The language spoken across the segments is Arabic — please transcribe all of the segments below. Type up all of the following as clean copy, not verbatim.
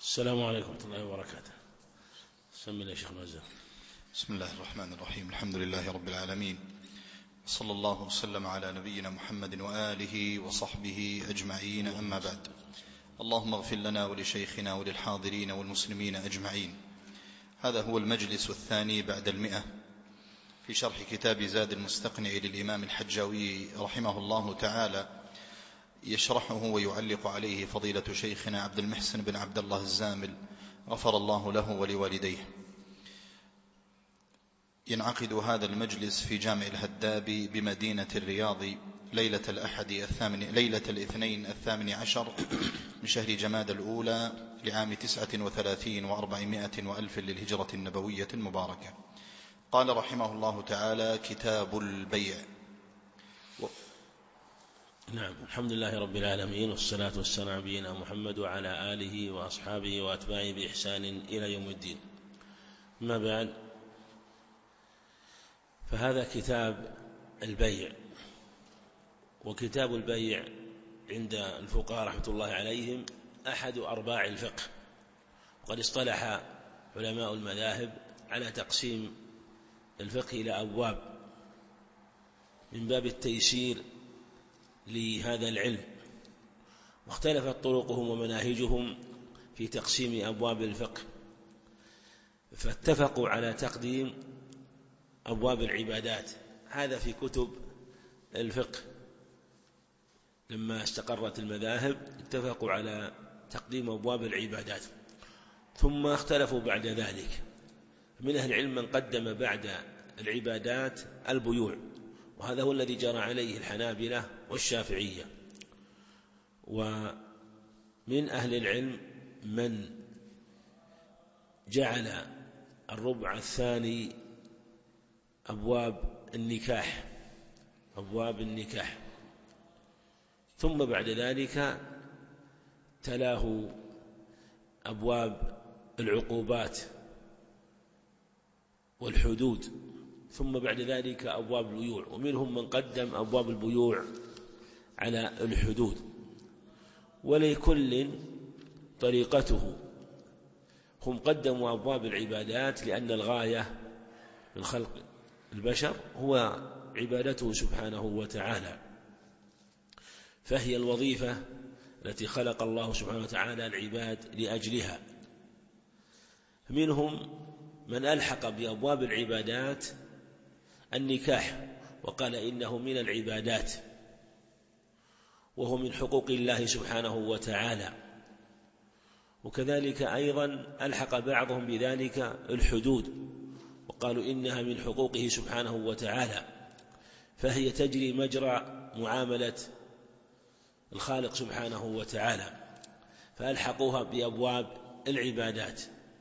السلام عليكم ورحمة الله وبركاته. سمي يا شيخ مازن. بسم الله الرحمن الرحيم. الحمد لله رب العالمين، صلى الله وسلم على نبينا محمد وآله وصحبه أجمعين، أما بعد. اللهم اغفر لنا ولشيخنا وللحاضرين والمسلمين أجمعين. هذا هو المجلس الثاني بعد 100 في شرح كتاب زاد المستقنع للإمام الحجاوي رحمه الله تعالى، يشرحه ويعلق عليه فضيلة شيخنا عبد المحسن بن عبد الله الزامل غفر الله له ولوالديه. ينعقد هذا المجلس في جامع الهداب بمدينة الرياض ليلة الاثنين 18 من شهر جماد الأولى لعام 39 و400 وألف للهجرة النبوية المباركة. قال رحمه الله تعالى: كتاب البيع. نعم، الحمد لله رب العالمين، والصلاة والسلام على نبينا محمد وعلى آله وأصحابه وأتباعه بإحسان إلى يوم الدين. ما بعد، فهذا كتاب البيع. وكتاب البيع عند الفقهاء رحمة الله عليهم أحد أرباع الفقه، وقد اصطلح علماء المذاهب على تقسيم الفقه إلى أبواب من باب التيسير لهذا العلم، واختلفت طرقهم ومناهجهم في تقسيم أبواب الفقه، فاتفقوا على تقديم أبواب العبادات. هذا في كتب الفقه لما استقرت المذاهب اتفقوا على تقديم أبواب العبادات، ثم اختلفوا بعد ذلك. من أهل العلم من قدم بعد العبادات البيوع، وهذا هو الذي جرى عليه الحنابلة والشافعية. ومن أهل العلم من جعل الربع الثاني أبواب النكاح، ثم بعد ذلك تلاه أبواب العقوبات والحدود، ثم بعد ذلك أبواب البيوع. ومنهم من قدم أبواب البيوع على الحدود، ولكل طريقته. هم قدموا أبواب العبادات لأن الغاية من خلق البشر هو عبادته سبحانه وتعالى، فهي الوظيفة التي خلق الله سبحانه وتعالى العباد لأجلها. منهم من ألحق بأبواب العبادات النكاح وقال إنه من العبادات، وهو من حقوق الله سبحانه وتعالى. وكذلك أيضا ألحق بعضهم بذلك الحدود وقالوا إنها من حقوقه سبحانه وتعالى، فهي تجري مجرى معاملة الخالق سبحانه وتعالى، فألحقوها بأبواب العبادات.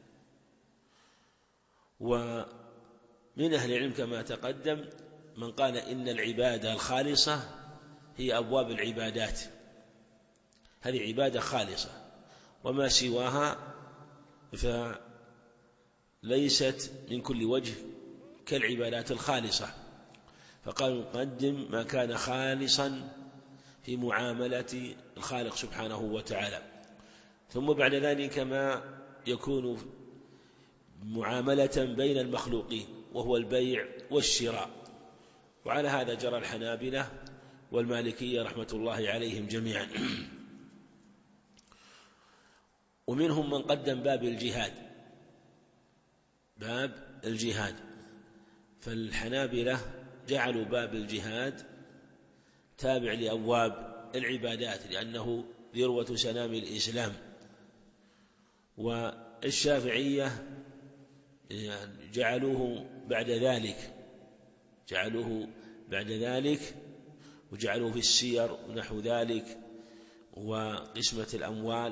ومن أهل العلم كما تقدم من قال إن العبادة الخالصة هي أبواب العبادات، هذه عبادة خالصة، وما سواها فليست من كل وجه كالعبادات الخالصة. فقال نقدم ما كان خالصا في معاملة الخالق سبحانه وتعالى، ثم بعد ذلك ما يكون معاملة بين المخلوقين وهو البيع والشراء. وعلى هذا جرى الحنابلة والمالكية رحمة الله عليهم جميعا. ومنهم من قدم باب الجهاد، فالحنابلة جعلوا باب الجهاد تابع لأبواب العبادات لأنه ذروة سنام الإسلام. والشافعية جعلوه بعد ذلك وجعلوه في السير ونحو ذلك وقسمة الأموال.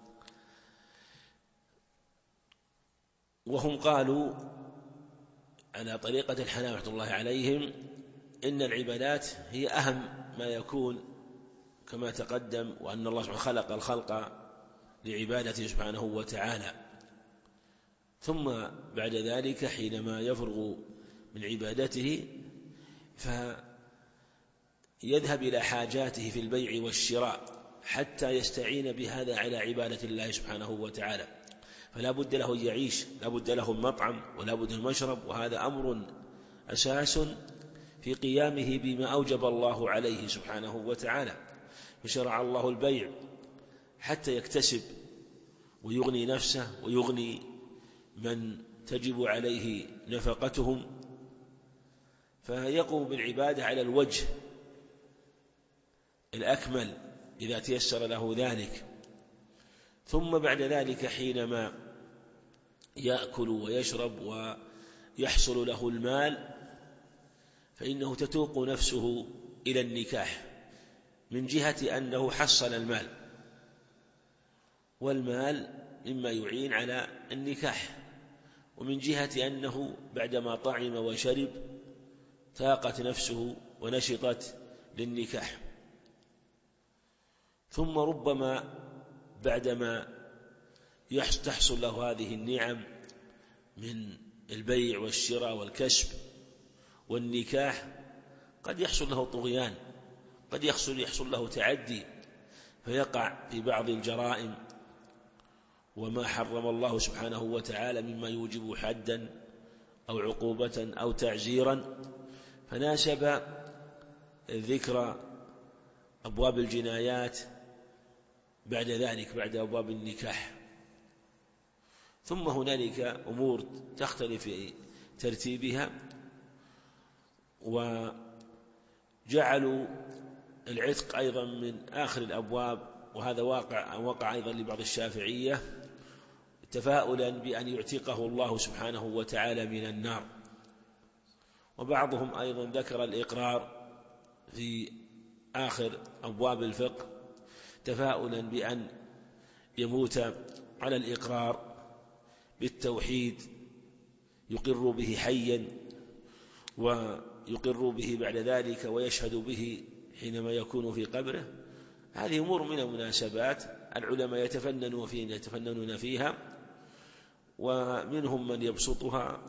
وهم قالوا على طريقة الحنابلة رحمة الله عليهم إن العبادات هي أهم ما يكون كما تقدم، وأن الله سبحانه خلق الخلق لعبادته سبحانه وتعالى، ثم بعد ذلك حينما يفرغ من عبادته فيذهب إلى حاجاته في البيع والشراء حتى يستعين بهذا على عبادة الله سبحانه وتعالى. فلا بد له أن يعيش، لا بد له المطعم ولا بد المشرب، وهذا أمر أساس في قيامه بما أوجب الله عليه سبحانه وتعالى. فشرع الله البيع حتى يكتسب ويغني نفسه ويغني من تجب عليه نفقتهم، فيقوم بالعبادة على الوجه الأكمل إذا تيسر له ذلك. ثم بعد ذلك حينما يأكل ويشرب ويحصل له المال فإنه تتوق نفسه إلى النكاح، من جهة أنه حصل المال، والمال مما يعين على النكاح، ومن جهة أنه بعدما طعم وشرب تاقت نفسه ونشطت للنكاح. ثم ربما بعدما تحصل له هذه النعم من البيع والشراء والكسب والنكاح قد يحصل له طغيان، قد يحصل له تعدي، فيقع في بعض الجرائم وما حرم الله سبحانه وتعالى مما يوجب حدا أو عقوبة أو تعزيرا. فناسب ذكر أبواب الجنايات بعد ذلك، بعد أبواب النكاح. ثم هنالك أمور تختلف في ترتيبها، وجعلوا العتق أيضا من آخر الأبواب، وهذا وقع أيضا لبعض الشافعية تفاؤلا بأن يعتقه الله سبحانه وتعالى من النار. وبعضهم أيضا ذكر الإقرار في آخر أبواب الفقه تفاؤلا بأن يموت على الإقرار بالتوحيد، يقر به حيا ويقر به بعد ذلك ويشهد به حينما يكون في قبره. هذه أمور من المناسبات العلماء يتفننون فيها، ومنهم من يبسطها،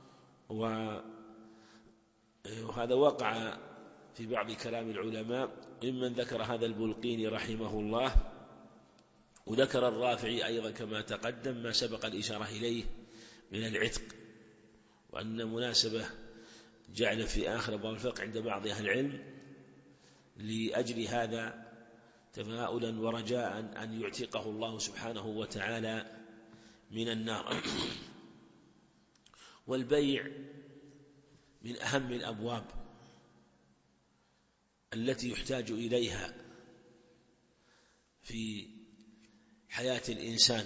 وهذا وقع في بعض كلام العلماء، ممن ذكر هذا البلقيني رحمه الله، وذكر الرافعي أيضا كما تقدم ما سبق الإشارة إليه من العتق، وأن مناسبة جعل في آخر أبواب الفقه عند بعض أهل العلم لأجل هذا تفاؤلا ورجاء أن يعتقه الله سبحانه وتعالى من النار. والبيع من أهم الأبواب التي يحتاج إليها في حياة الإنسان،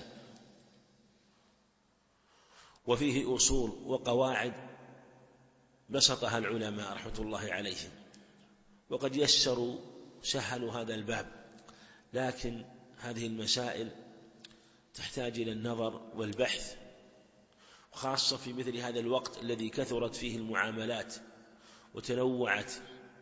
وفيه أصول وقواعد بسطها العلماء رحمة الله عليهم، وقد سهلوا هذا الباب، لكن هذه المسائل تحتاج إلى النظر والبحث، خاصة في مثل هذا الوقت الذي كثرت فيه المعاملات وتنوعت،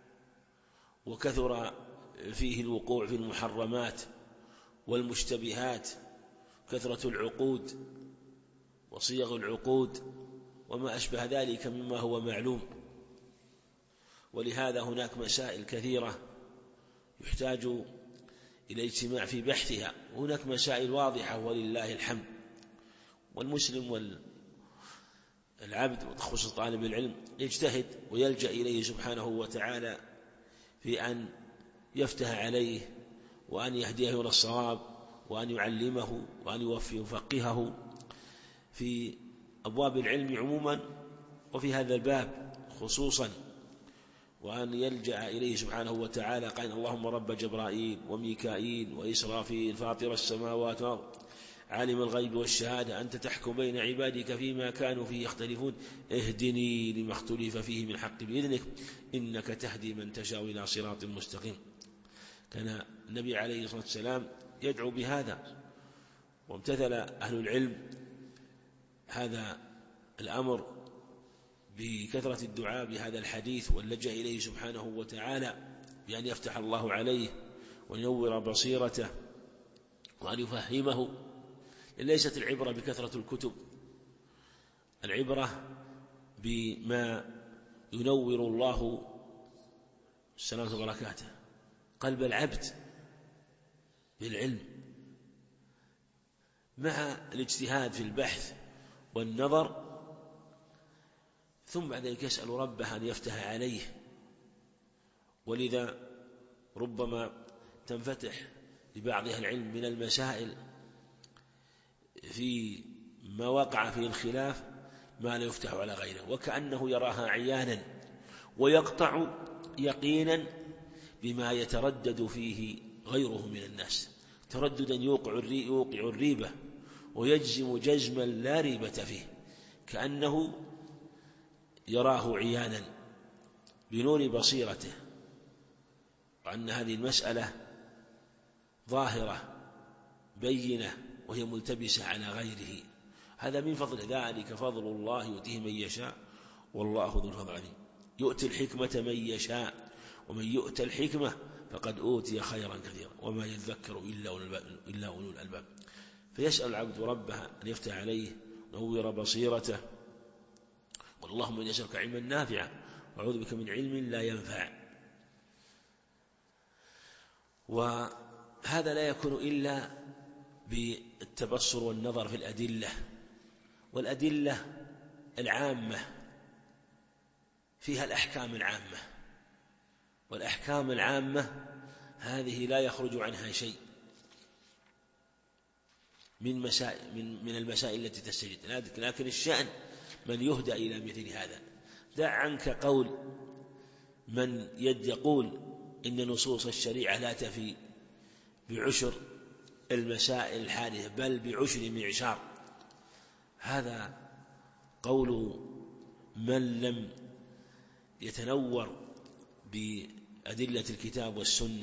وكثر فيه الوقوع في المحرمات والمشتبهات، كثرة العقود وصيغ العقود وما أشبه ذلك مما هو معلوم. ولهذا هناك مسائل كثيرة يحتاج إلى اجتماع في بحثها، وهناك مسائل واضحة ولله الحمد. والمسلم والعبد وخصوصا طالب العلم يجتهد ويلجأ إليه سبحانه وتعالى في أن يفتح عليه وأن يهديه إلى الصواب وأن يعلمه وأن يفقهه في أبواب العلم عموما وفي هذا الباب خصوصا، وأن يلجأ إليه سبحانه وتعالى. قال اللهم رب جبرائيل وميكائيل وإسرافيل فاطر السماوات والأرض عالم الغيب والشهادة أنت تحكم بين عبادك فيما كانوا فيه يختلفون اهدني لما اختلف فيه من حق بإذنك إنك تهدي من تشاء إلى صراط مستقيم. كان النبي عليه الصلاة والسلام يدعو بهذا، وامتثل أهل العلم هذا الأمر بكثرة الدعاء بهذا الحديث واللجأ إليه سبحانه وتعالى بأن يفتح الله عليه وينور بصيرته وأن يفهمه. ليست العبرة بكثرة الكتب، العبرة بما ينور الله السلامة وبركاته قلب العبد بالعلم، مع الاجتهاد في البحث والنظر، ثم بعد ذلك يسأل ربه أن يفتح عليه. ولذا ربما تنفتح لبعض أهل العلم من المسائل في ما وقع فيه الخلاف ما لا يفتح على غيره، وكأنه يراها عيانا ويقطع يقينا بما يتردد فيه غيره من الناس، ترددا يوقع الريبة ويجزم جزما لا ريبة فيه، كأنه يراه عيانا بنور بصيرته، وأن هذه المسألة ظاهرة بينة وهي ملتبسة على غيره. هذا من فضل ذلك فضل الله يؤتيه من يشاء والله ذو الفضل العظيم. يؤتي الحكمة من يشاء ومن يؤتى الحكمة فقد أوتي خيرا كثيرا وما يذكر إلا أولو الألباب. فيسأل العبد ربه أن يفتح عليه نور بصيرته، واللهم إني أسألك علما نافعا وأعوذ بك من علم لا ينفع. وهذا لا يكون إلا بالتبصر والنظر في الأدلة، والأدلة العامة فيها الأحكام العامة، والأحكام العامة هذه لا يخرج عنها شيء من المسائل التي تستجد، لكن الشأن من يهدى إلى مثل هذا. دع عنك قول من يقول إن نصوص الشريعة لا تفي بعشر المسائل الحادثة بل بعشر معشار. هذا قول من لم يتنور بأدلة الكتاب والسنة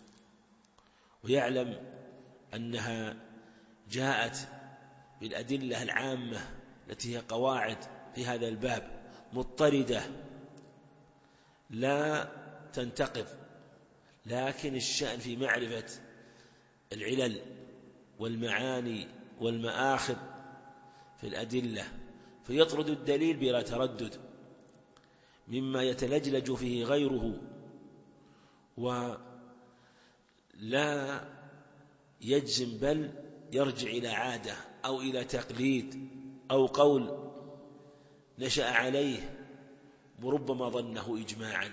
ويعلم أنها جاءت بالأدلة العامة التي هي قواعد في هذا الباب مضطردة لا تنتقض، لكن الشأن في معرفة العلل والمعاني والمآخذ في الأدلة، فيطرد الدليل بلا تردد مما يتلجلج فيه غيره ولا يجزم، بل يرجع إلى عادة أو إلى تقليد أو قول نشأ عليه وربما ظنه إجماعا،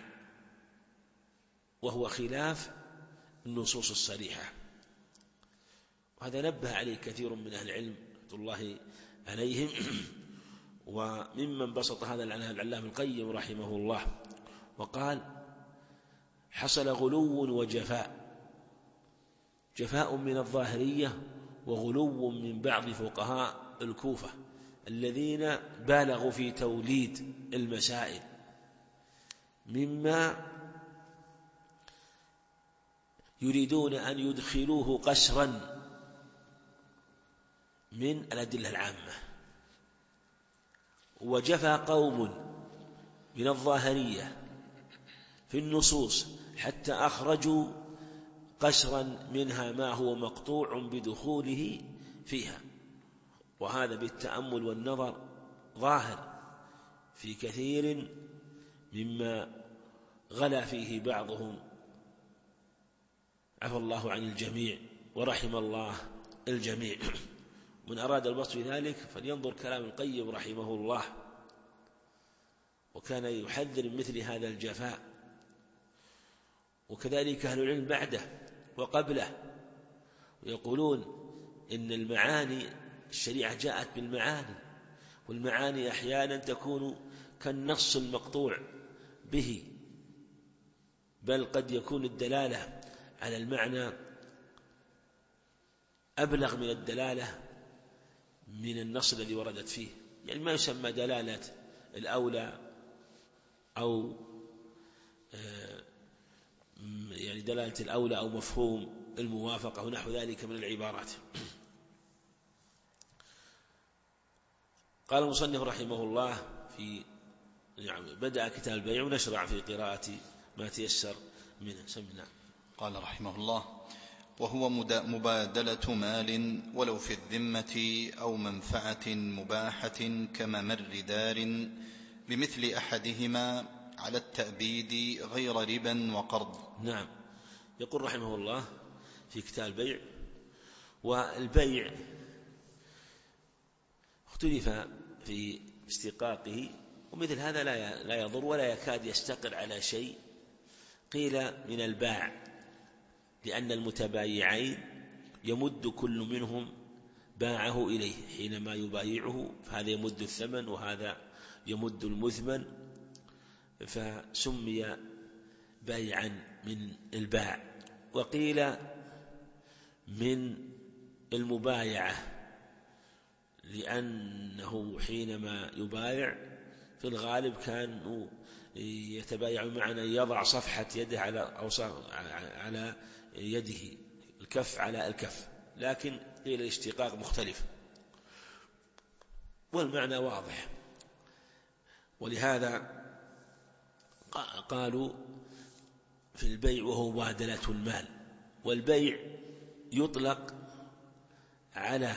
وهو خلاف النصوص الصريحة. وهذا نبه عليه كثير من أهل العلم رحمة الله عليهم، وممن بسط هذا العلامة القيم رحمه الله وقال: حصل غلو وجفاء، جفاء من الظاهرية وغلو من بعض فقهاء الكوفة الذين بالغوا في توليد المسائل مما يريدون أن يدخلوه قسرا من الأدلة العامة. وجفى قوم من الظاهرية في النصوص حتى أخرجوا قسرا منها ما هو مقطوع بدخوله فيها، وهذا بالتأمل والنظر ظاهر في كثير مما غلا فيه بعضهم، عفى الله عن الجميع ورحم الله الجميع. من أراد البسط في ذلك فلينظر كلام القيم رحمه الله، وكان يحذر من مثل هذا الجفاء. وكذلك أهل العلم بعده وقبله ويقولون إن المعاني، الشريعة جاءت بالمعاني، والمعاني أحيانا تكون كالنص المقطوع به، بل قد يكون الدلالة على المعنى أبلغ من الدلالة من النص الذي وردت فيه، يعني ما يسمى دلالة الأولى أو يعني دلالة الأولى أو مفهوم الموافقة ونحو ذلك من العبارات. قال المصنف رحمه الله في بدأ كتاب البيع ونشرع في قراءة ما تيسر منه. سمعنا. قال رحمه الله: وهو مبادلة مال ولو في الذمة أو منفعة مباحة كممر دار بمثل أحدهما على التأبيد غير ربا وقرض. نعم. يقول رحمه الله في كتاب البيع: والبيع اختلف في استقاقه، ومثل هذا لا يضر ولا يكاد يستقر على شيء. قيل من الباع، لأن المتبايعين يمد كل منهم باعه إليه حينما يبايعه، فهذا يمد الثمن وهذا يمد المثمن، فسمي بيعا من الباع. وقيل من المبايعة، لأنه حينما يبايع في الغالب كانوا يتبايع معنا، يضع صفحة يده على يده، الكف على الكف، لكن قيل الاشتقاق مختلف والمعنى واضح. ولهذا قالوا في البيع وهو مبادلة المال. والبيع يطلق على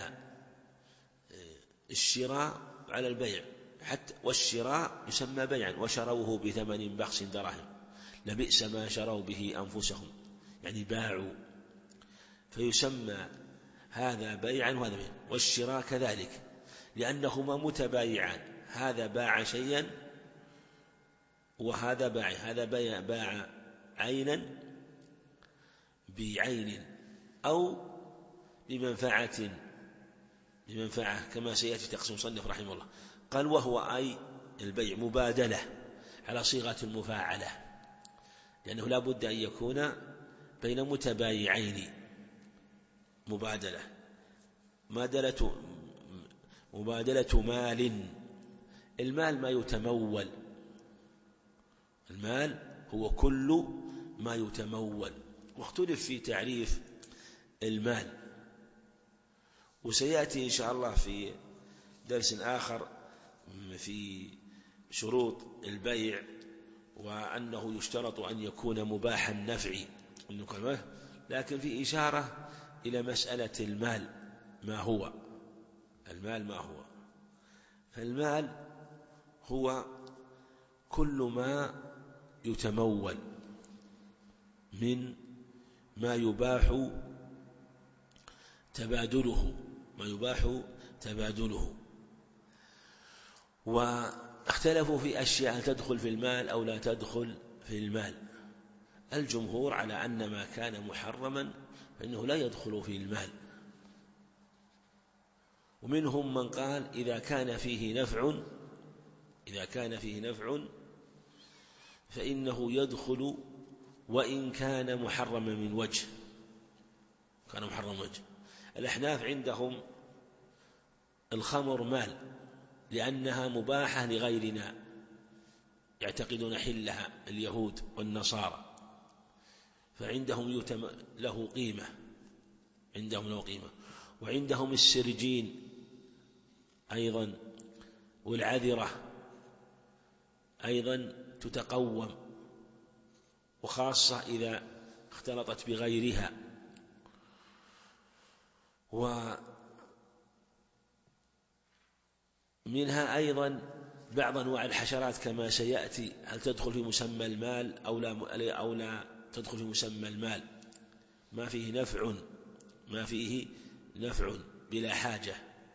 الشراء على البيع حتى، والشراء يسمى بيعا، وشروه بثمن بخس دراهم لبئس ما شروا به أنفسهم، يعني باعوا، فيسمى هذا بيعا وهذا بيعا. والشراء كذلك، لأنهما متبايعان، هذا باع شيئا وهذا باع، هذا باع عينا بعين أو بمنفعة كما سيأتي تقسيم مصنف رحمه الله. قال وهو أي البيع مبادلة على صيغة المفاعلة، لأنه لا بد أن يكون بين متبايعين مبادلة مال. المال ما يتمول، المال هو كل ما يتمول. واختلف في تعريف المال، وسيأتي إن شاء الله في درس آخر في شروط البيع، وأنه يشترط أن يكون مباح النفع، لكن في إشارة إلى مسألة المال ما هو. المال ما هو؟ فالمال هو كل ما يتمول من ما يباح تبادله. واختلفوا في أشياء تدخل في المال أو لا تدخل في المال. الجمهور على أن ما كان محرما فإنه لا يدخل في المال، ومنهم من قال إذا كان فيه نفع فإنه يدخل وإن كان محرما من وجه. الأحناف عندهم الخمر مال لأنها مباحة لغيرنا، يعتقدون حلها اليهود والنصارى، فعندهم له قيمة. وعندهم السرجين أيضا والعذرة أيضا تتقوم، وخاصة إذا اختلطت بغيرها. ومنها أيضا بعض أنواع الحشرات كما سيأتي، هل تدخل في مسمى المال أو لا تدخل في مسمى المال؟ ما فيه نفع بلا حاجة،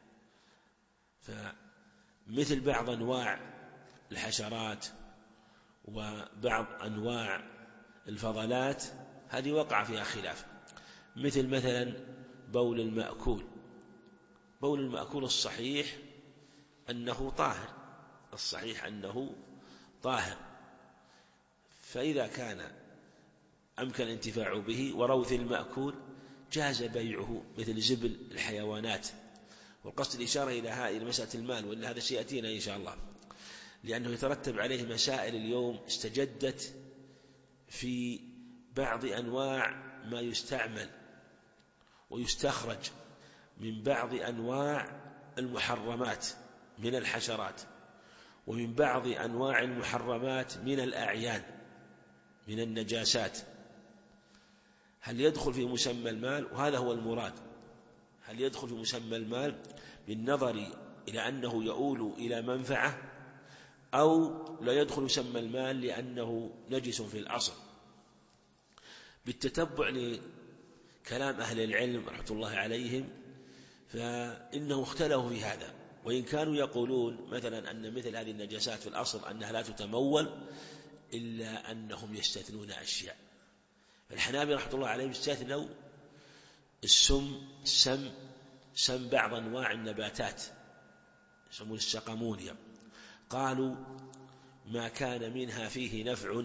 فمثل بعض أنواع الحشرات وبعض أنواع الفضلات هذه وقع فيها خلاف، مثلا بول المأكول الصحيح أنه طاهر، فإذا كان أمكن الانتفاع به وروث المأكول جاز بيعه مثل زبل الحيوانات. والقصد الإشارة إلى مسألة المال، وإلا هذا سيأتينا إن شاء الله، لأنه يترتب عليه مسائل اليوم استجدت في بعض أنواع ما يستعمل ويستخرج من بعض أنواع المحرمات من الحشرات، ومن بعض أنواع المحرمات من الأعيان من النجاسات. هل يدخل في مسمى المال؟ وهذا هو المراد. هل يدخل في مسمى المال بالنظر إلى أنه يؤول إلى منفعة، أو لا يدخل مسمى المال لأنه نجس في الأصل؟ بالتتبع لكلام أهل العلم رحمة الله عليهم فإنهم اختلفوا في هذا، وإن كانوا يقولون مثلا أن مثل هذه النجاسات في الأصل أنها لا تتمول إلا أنهم يستثنون أشياء. الحنابلة رحمة الله عليهم استثنوا سم بعض أنواع النباتات يسمون السقمونيا، قالوا ما كان منها فيه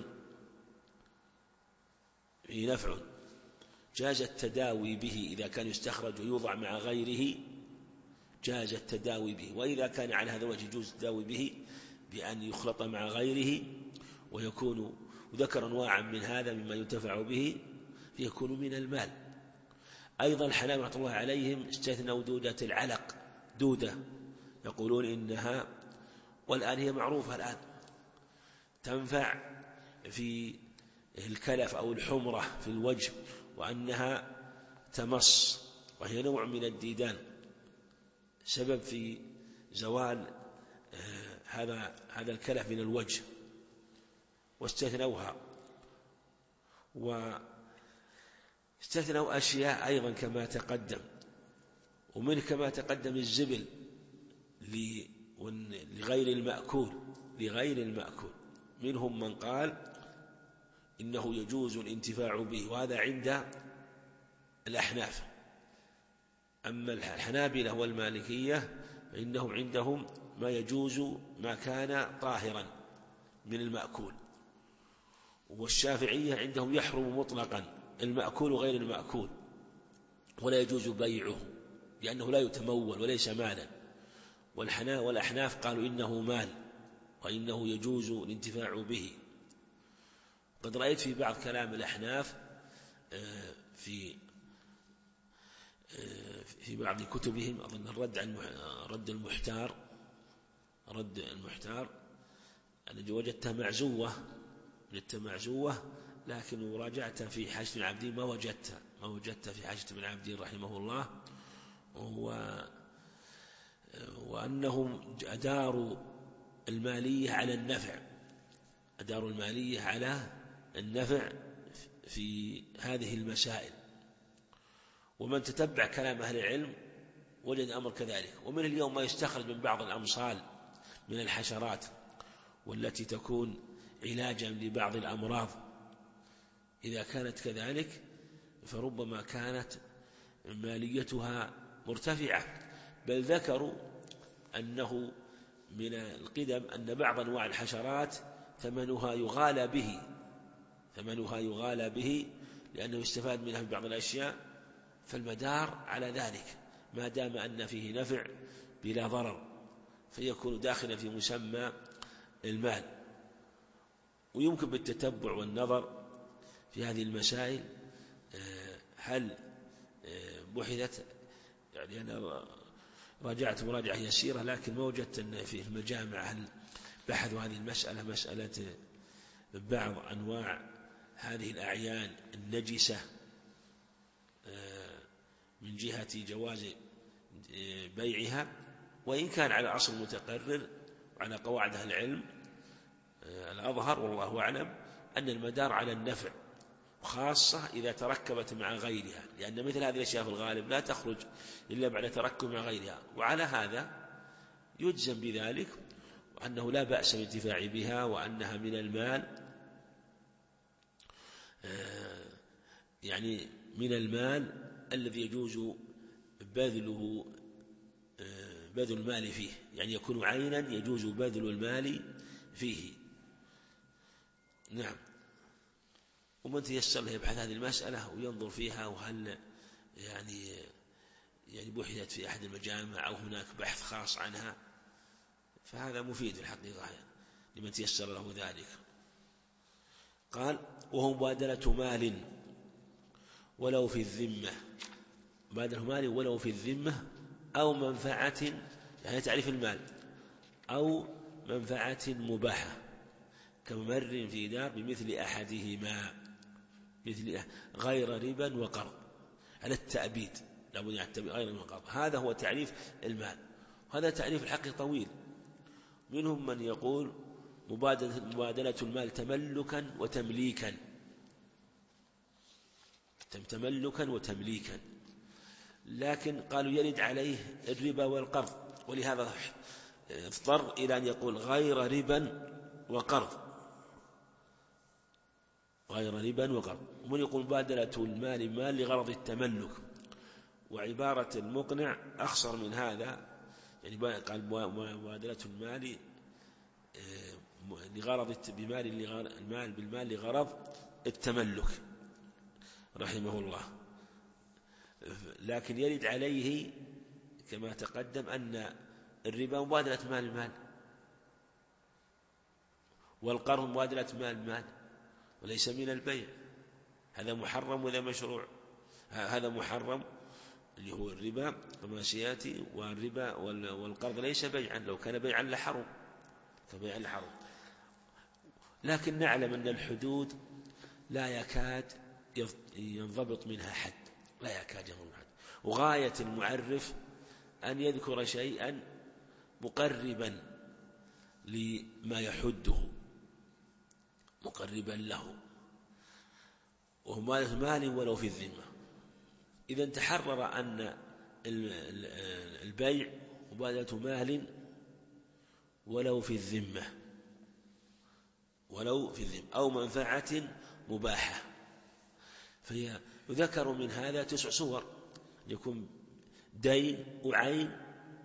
نفع جاز التداوي به، إذا كان يستخرج ويوضع مع غيره جاز التداوي به، وإذا كان على هذا الوجه يجوز التداوي به بأن يخلط مع غيره ويكون، وذكر أنواعا من هذا مما ينتفع به فيكون من المال. أيضا الحنابلة رحمة الله عليهم استثنوا دودة العلق، دودة يقولون إنها، والآن هي معروفة الآن، تنفع في الكلف أو الحمرة في الوجه، وأنها تمص، وهي نوع من الديدان، سبب في زوال هذا الكلف من الوجه، واستثنوها. واستثنوا أشياء أيضا كما تقدم، ومن كما تقدم الزبل لغير المأكول، منهم من قال إنه يجوز الانتفاع به، وهذا عند الأحناف. أما الحنابلة والمالكية فإنهم عندهم ما يجوز ما كان طاهرا من المأكول، والشافعية عندهم يحرم مطلقا المأكول وغير المأكول، ولا يجوز بيعه لأنه لا يتمول وليس مالا. والأحناف قالوا إنه مال وإنه يجوز الانتفاع به. قد رأيت في بعض كلام الأحناف في بعض كتبهم، أظن رد المحتار أنا وجدتها معزوة، لكن راجعتها في حاشية ابن عابدين ما وجدتها في حاشية ابن عابدين رحمه الله. وأنهم أداروا المالية على النفع في هذه المسائل. ومن تتبع كلام أهل العلم وجد أمر كذلك. ومن اليوم ما يستخرج من بعض الأمصال من الحشرات والتي تكون علاجا لبعض الأمراض، إذا كانت كذلك فربما كانت ماليتها مرتفعة. بل ذكروا أنه من القدم أن بعض أنواع الحشرات ثمنها يغالى به لأنه يستفاد منها في بعض الأشياء، فالمدار على ذلك ما دام أن فيه نفع بلا ضرر، فيكون داخلا في مسمى المال. ويمكن بالتتبع والنظر في هذه المسائل هل بحثت، يعني أنا راجعت مراجعة يسيرة لكن ما وجدت أن في المجامع هل بحثوا هذه المسألة، مسألة بعض أنواع هذه الأعيان النجسة من جهة جواز بيعها. وإن كان على أصل متقرر وعلى قواعد أهل العلم الأظهر والله أعلم أن المدار على النفع، خاصة إذا تركبت مع غيرها، لأن مثل هذه الأشياء في الغالب لا تخرج إلا بعد تركب مع غيرها. وعلى هذا يجزم بذلك وأنه لا بأس بالانتفاع بها، وأنها من المال، يعني من المال الذي يجوز بذل المال فيه، يعني يكون عينا يجوز بذل المال فيه. نعم. ومن تيسر له يبحث هذه المسألة وينظر فيها، وهل يعني بحثت في أحد المجامع أو هناك بحث خاص عنها، فهذا مفيد في الحقيقة لمن تيسر له ذلك. قال وهو مبادلة مال ولو في الذمة، مبادلة مال ولو في الذمة، أو منفعة، يعني تعريف المال، أو منفعة مباحة كممر في دار بمثل أحدهما، غير ربا وقرض، على التأبيد، لابد أن يعتبر غير ربا وقرض. هذا هو تعريف المال. هذا تعريف الحق طويل. منهم من يقول مبادلة المال تملكا وتمليكا، لكن قالوا يرد عليه الربا والقرض، ولهذا اضطر إلى أن يقول غير ربا وقرض، غير ربا وقرض. ومن يقول مبادلة المال مال لغرض التملك، وعبارة المقنع أخصر من هذا، يعني قال مبادلة المال لغرض المال بالمال لغرض التملك رحمه الله. لكن يرد عليه كما تقدم أن الربا مبادلة مال المال، والقرض مبادلة مال المال، وليس من البيع. هذا محرم وهذا مشروع. هذا محرم اللي هو الربا كما سيأتي، والربا والقرض ليس بيعا، لو كان بيعا لحرم، فبيعا لحرم. لكن نعلم أن الحدود لا يكاد ينضبط منها حد، لا يكاد ينضبط حد، وغاية المعرف أن يذكر شيئا مقربا لما يحده، مقربا له، وهو مال ولو في الذمة. إذا تحرر أن البيع مبادلة مال ولو في الذمة، ولو في الذمة، أو منفعة مباحة، فيذكر من هذا 9 صور، يكون دين وعين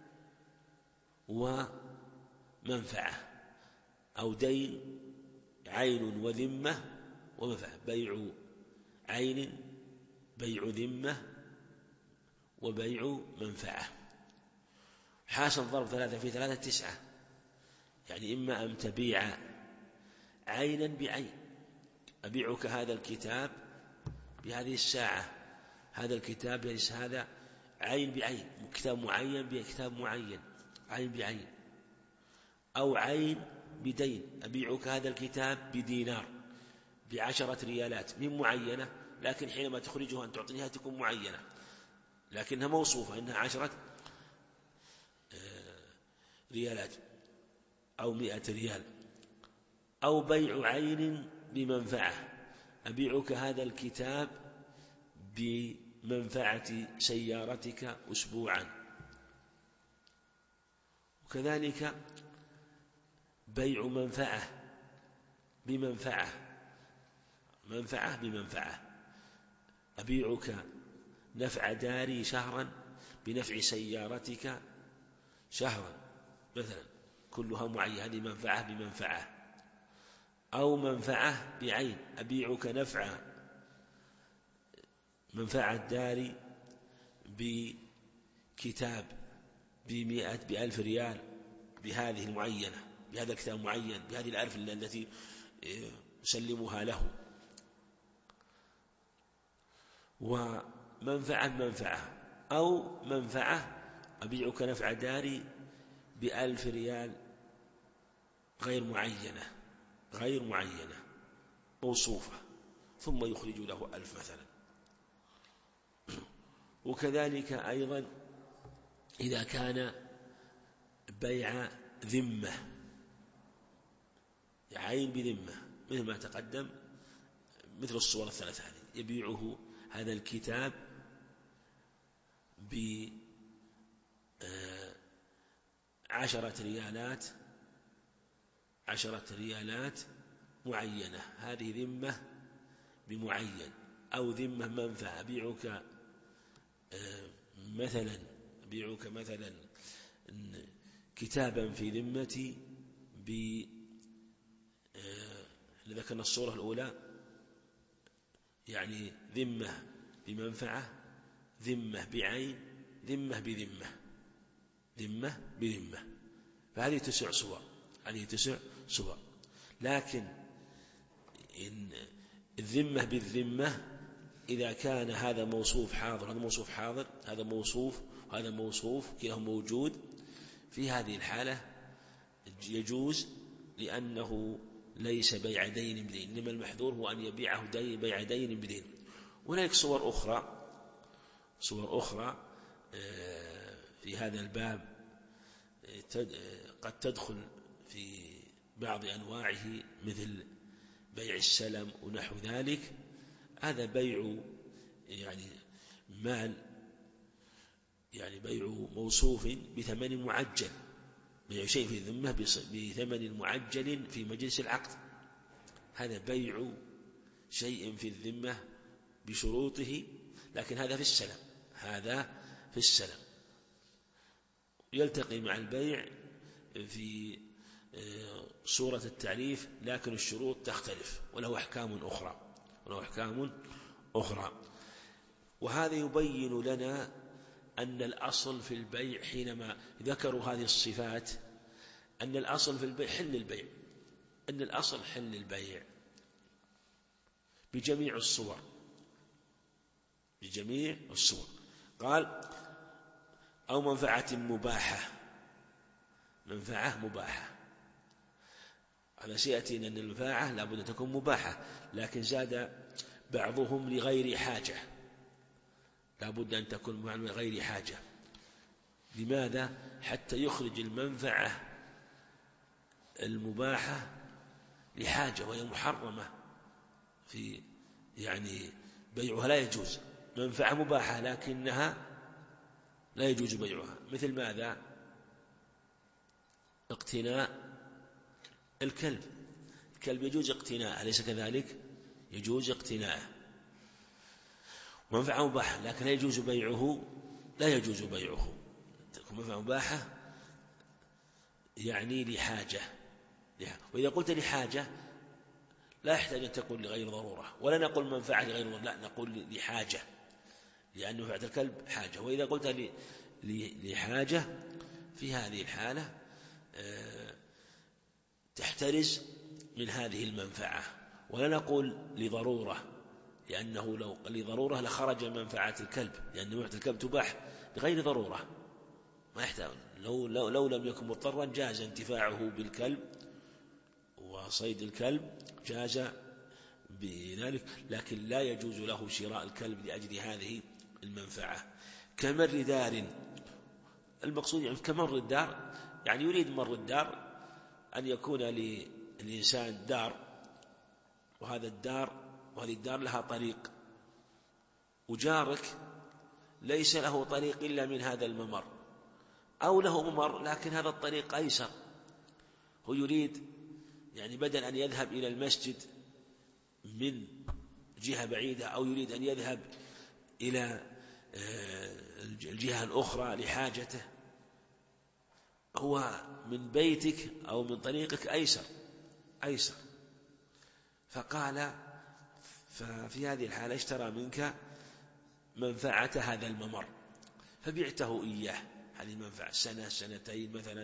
ومنفعة، أو دين عين وذمة ومنفعة، بيع عين، بيع ذمة، وبيع منفعة. حاصل ضرب 3 في 3 9، يعني إما أن تبيع عينا بعين، أبيعك هذا الكتاب بهذه الساعة، هذا الكتاب ليس هذا عين بعين، كتاب معين بكتاب معين، عين بعين. أو عين بدين، أبيعك هذا الكتاب بدينار ب10 ريالات من معينة، لكن حينما تخرجها أن تعطيها تكون معينة، لكنها موصوفة إنها 10 ريالات أو 100 ريال. أو بيع عين بمنفعة، أبيعك هذا الكتاب بمنفعة سيارتك أسبوعا. وكذلك بيع منفعة بمنفعة، منفعة بمنفعة، أبيعك نفع داري شهرا بنفع سيارتك شهرا مثلا، كلها معينة، هذه منفعة بمنفعة. أو منفعة بعين، أبيعك نفع منفعة داري بكتاب ب100 ريال بهذه المعينة، بهذا الكتاب معين، بهذه 1000 التي أسلمها له. ومنفعة منفعة، أو منفعة أبيعك نفع داري ب1000 ريال غير معينة، غير معينة موصوفة، ثم يخرج له 1000 مثلا. وكذلك أيضا إذا كان بيع ذمة، عين بذمة، مثل ما تقدم، مثل الصور الثلاثة هذه، يبيعه هذا الكتاب ب10 ريالات، 10 ريالات معينة، هذه ذمة بمعين. أو ذمة منفعة، أبيعك مثلا كتابا في ذمتي ذكرنا الصورة الأولى، يعني ذمة بمنفعة، ذمة بعين، ذمة بذمة، ذمة بذمة، فهذه 9 صور، هذه 9 صور. لكن إن الذمة بالذمة إذا كان هذا موصوف حاضر، هذا موصوف حاضر، هذا موصوف وهذا موصوف، كلاهما موجود، في هذه الحالة يجوز، لأنه ليس بيع دين بدين، إنما المحذور هو أن يبيعه بيع دين بدين. وهناك صور أخرى في هذا الباب قد تدخل في بعض أنواعه، مثل بيع السلم ونحو ذلك. هذا بيع يعني مال، يعني بيع موصوف بثمن معجل، بيع شيء في الذمة بثمن معجل في مجلس العقد، هذا بيع شيء في الذمة بشروطه، لكن هذا في السلم، هذا في السلم. يلتقي مع البيع في صورة التعريف، لكن الشروط تختلف وله أحكام أخرى. وهذا يبين لنا أن الأصل في البيع حينما ذكروا هذه الصفات أن الأصل في البيع حل البيع، أن الأصل حل البيع بجميع الصور، بجميع الصور. قال أو منفعة مباحة، منفعة مباحة، هذا سيأتي أن المنفعة لابد أن تكون مباحة، لكن زاد بعضهم لغير حاجة، لابد أن تكون لغير حاجة. لماذا؟ حتى يخرج المنفعة المباحة لحاجة وهي محرمة، في يعني بيعها لا يجوز، منفعة مباحة لكنها لا يجوز بيعها. مثل ماذا؟ اقتناء الكلب، الكلب يجوز اقتناءه، أليس كذلك؟ يجوز اقتناءه، منفعة مباحة لكن لا يجوز بيعه، لا يجوز بيعه. تكون منفعة مباحة يعني لحاجة، وإذا قلت لحاجة لا يحتاج أن تقول لغير ضرورة، ولا نقول منفعة لغير ضرورة، لا نقول لحاجة، لأن منفعة الكلب حاجة. وإذا قلت لحاجة في هذه الحالة تحترز من هذه المنفعة، ولا نقول لضرورة، لأنه لو لضرورة لخرج منفعة الكلب، لأن منفعة الكلب تباح بغير ضرورة، ما يحتاج. لو لم يكن مضطرا جاز انتفاعه بالكلب وصيد الكلب، جاز بذلك، لكن لا يجوز له شراء الكلب لأجل هذه المنفعة. كمر دار، المقصود يعني كمر الدار، يعني يريد مر الدار أن يكون للإنسان دار، وهذه الدار لها طريق، وجارك ليس له طريق إلا من هذا الممر، أو له ممر لكن هذا الطريق أيسر، هو يريد يعني بدل أن يذهب إلى المسجد من جهة بعيدة، أو يريد أن يذهب إلى الجهة الأخرى لحاجته، هو من بيتك أو من طريقك أيسر. فقال ففي هذه الحالة اشترى منك منفعة هذا الممر فبعته إياه، هذه المنفعة سنة سنتين مثلا،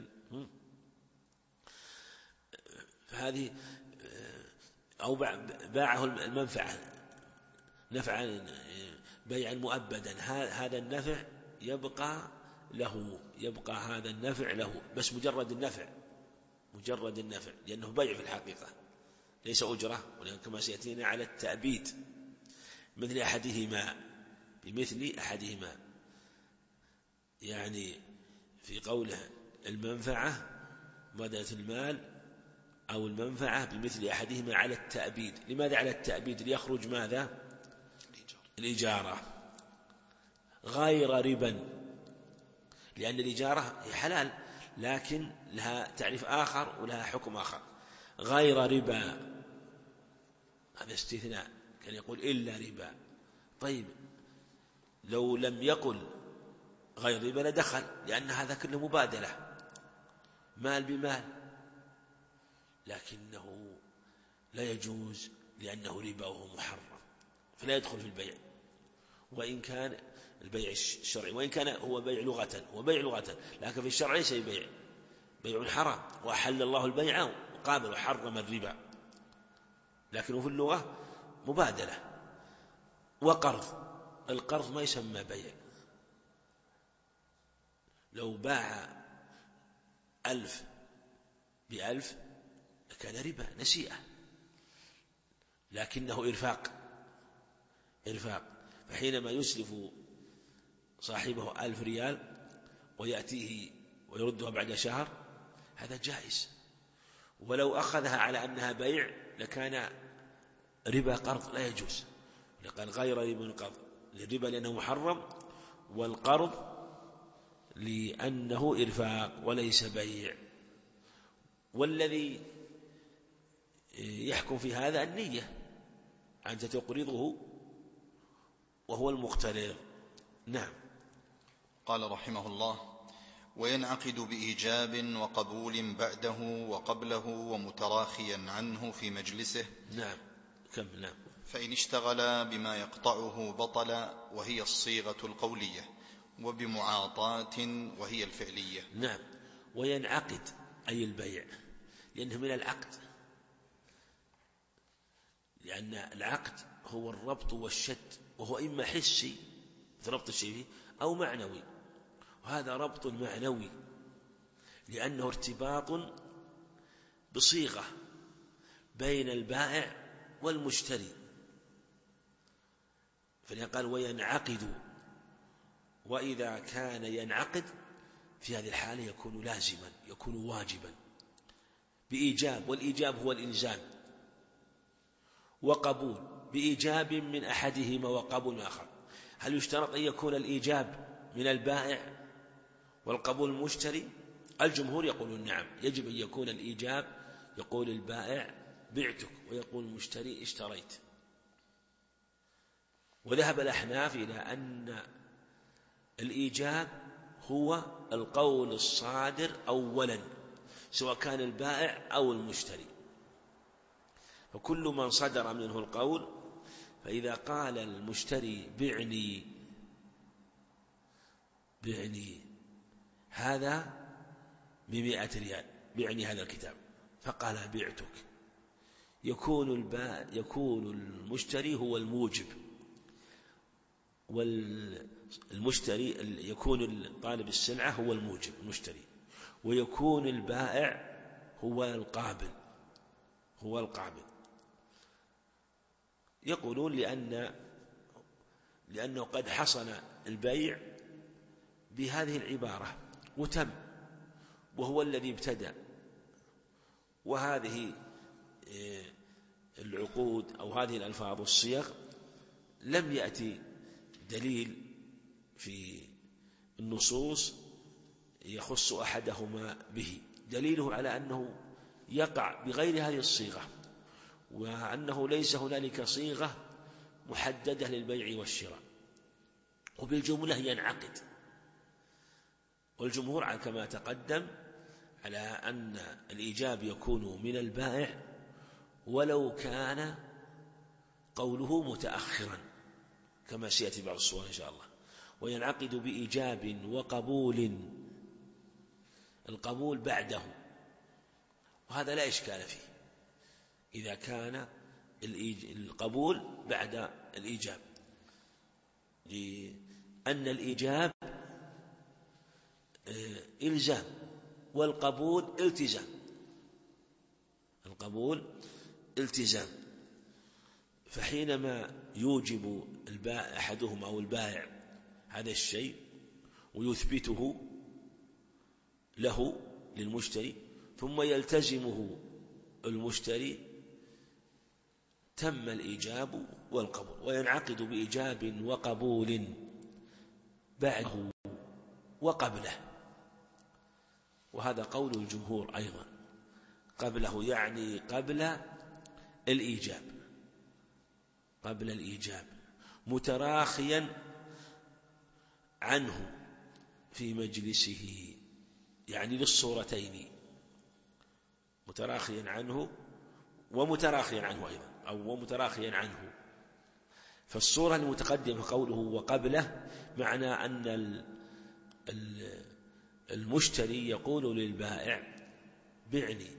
فهذه أو باعه المنفعة نفعا بيعا مؤبدا، هذا النفع يبقى له، يبقى هذا النفع له، بس مجرد النفع، لأنه بيع في الحقيقة ليس أجرة، ولكن كما سيأتينا على التأبيد بمثل أحدهما، يعني في قوله المنفعة بدلة المال أو المنفعة بمثل أحدهما على التأبيد. لماذا على التأبيد؟ ليخرج ماذا؟ الإجارة غير ربا، لأن الإجارة هي حلال لكن لها تعريف آخر ولها حكم آخر، غير ربا هذا استثناء، كان يقول إلا ربا. طيب لو لم يقل غير ربا لدخل، لأن هذا كله مبادلة مال بمال، لكنه لا يجوز لأنه ربا وهو محرم، فلا يدخل في البيع، وإن كان البيع الشرعي، وإن كان هو بيع لغة، لكن في الشرع ليس بيع حرام، وأحل الله البيع وقابل وحرم الربا، لكنه في اللغة مبادلة. وقرض، القرض ما يسمى بيع، لو باع 1000 ب1000 كان ربا نسيئة، لكنه إرفاق، فحينما يسلف صاحبه 1000 ريال ويأتيه ويردها بعد شهر هذا جائز، ولو أخذها على أنها بيع لكان ربا قرض لا يجوز، لقال غير ربا القرض للربا لأنه محرم، والقرض لأنه إرفاق وليس بيع. والذي يحكم في هذا النية، أنت تقرضه وهو المقترض. نعم. قال رحمه الله: وينعقد بإيجاب وقبول بعده وقبله ومتراخيا عنه في مجلسه. نعم. نعم. فإن اشتغل بما يقطعه بطل، وهي الصيغة القولية، وبمعاطاة وهي الفعلية. نعم. وينعقد أي البيع، لأنه من العقد، لأن العقد هو الربط والشد، وهو إما حسي في ربط الشيء فيه أو معنوي، وهذا ربط معنوي لأنه ارتباط بصيغة بين البائع والمشتري. فقال وينعقد، وإذا كان ينعقد في هذه الحالة يكون لازما، يكون واجبا بإيجاب، والإيجاب هو الإلزام، وقبول بإيجاب من أحدهما وقبول من آخر. هل يشترط أن يكون الإيجاب من البائع والقبول المشتري؟ الجمهور يقولون نعم، يجب أن يكون الإيجاب، يقول البائع بعتك، ويقول المشتري اشتريت. وذهب الأحناف إلى أن الإيجاب هو القول الصادر أولا، سواء كان البائع أو المشتري، فكل من صدر منه القول، فإذا قال المشتري بعني هذا ب100 ريال، بعني هذا الكتاب، فقال بعتك، يكون المشتري هو الموجب، والمشتري يكون طالب السلعة هو الموجب المشتري، ويكون البائع هو القابل. يقولون لأنه قد حصل البيع بهذه العبارة وتم، وهو الذي ابتدأ، وهذه العقود أو هذه الألفاظ والصيغ لم يأتي دليل في النصوص يخص أحدهما به، دليله على أنه يقع بغير هذه الصيغة، وأنه ليس هنالك صيغة محددة للبيع والشراء، وبالجملة ينعقد. والجمهور كما تقدم على أن الإيجاب يكون من البائع ولو كان قوله متأخرا، كما سيأتي بعض الصور إن شاء الله. وينعقد بإيجاب وقبول، القبول بعده، وهذا لا إشكال فيه إذا كان القبول بعد الإيجاب، لأن الإيجاب إلزام والقبول التزام، القبول التزام. فحينما يوجب أحدهما أو البائع هذا الشيء ويثبته له للمشتري ثم يلتزمه المشتري، تم الإيجاب والقبول. وينعقد بإيجاب وقبول بعده وقبله، وهذا قول الجمهور أيضا. قبله يعني قبل الإيجاب، متراخيا عنه في مجلسه، يعني للصورتين، متراخيا عنه ومتراخيا عنه أيضا، أو ومتراخيا عنه. فالصورة المتقدمة قوله وقبله معنى أن المشتري يقول للبائع بعني،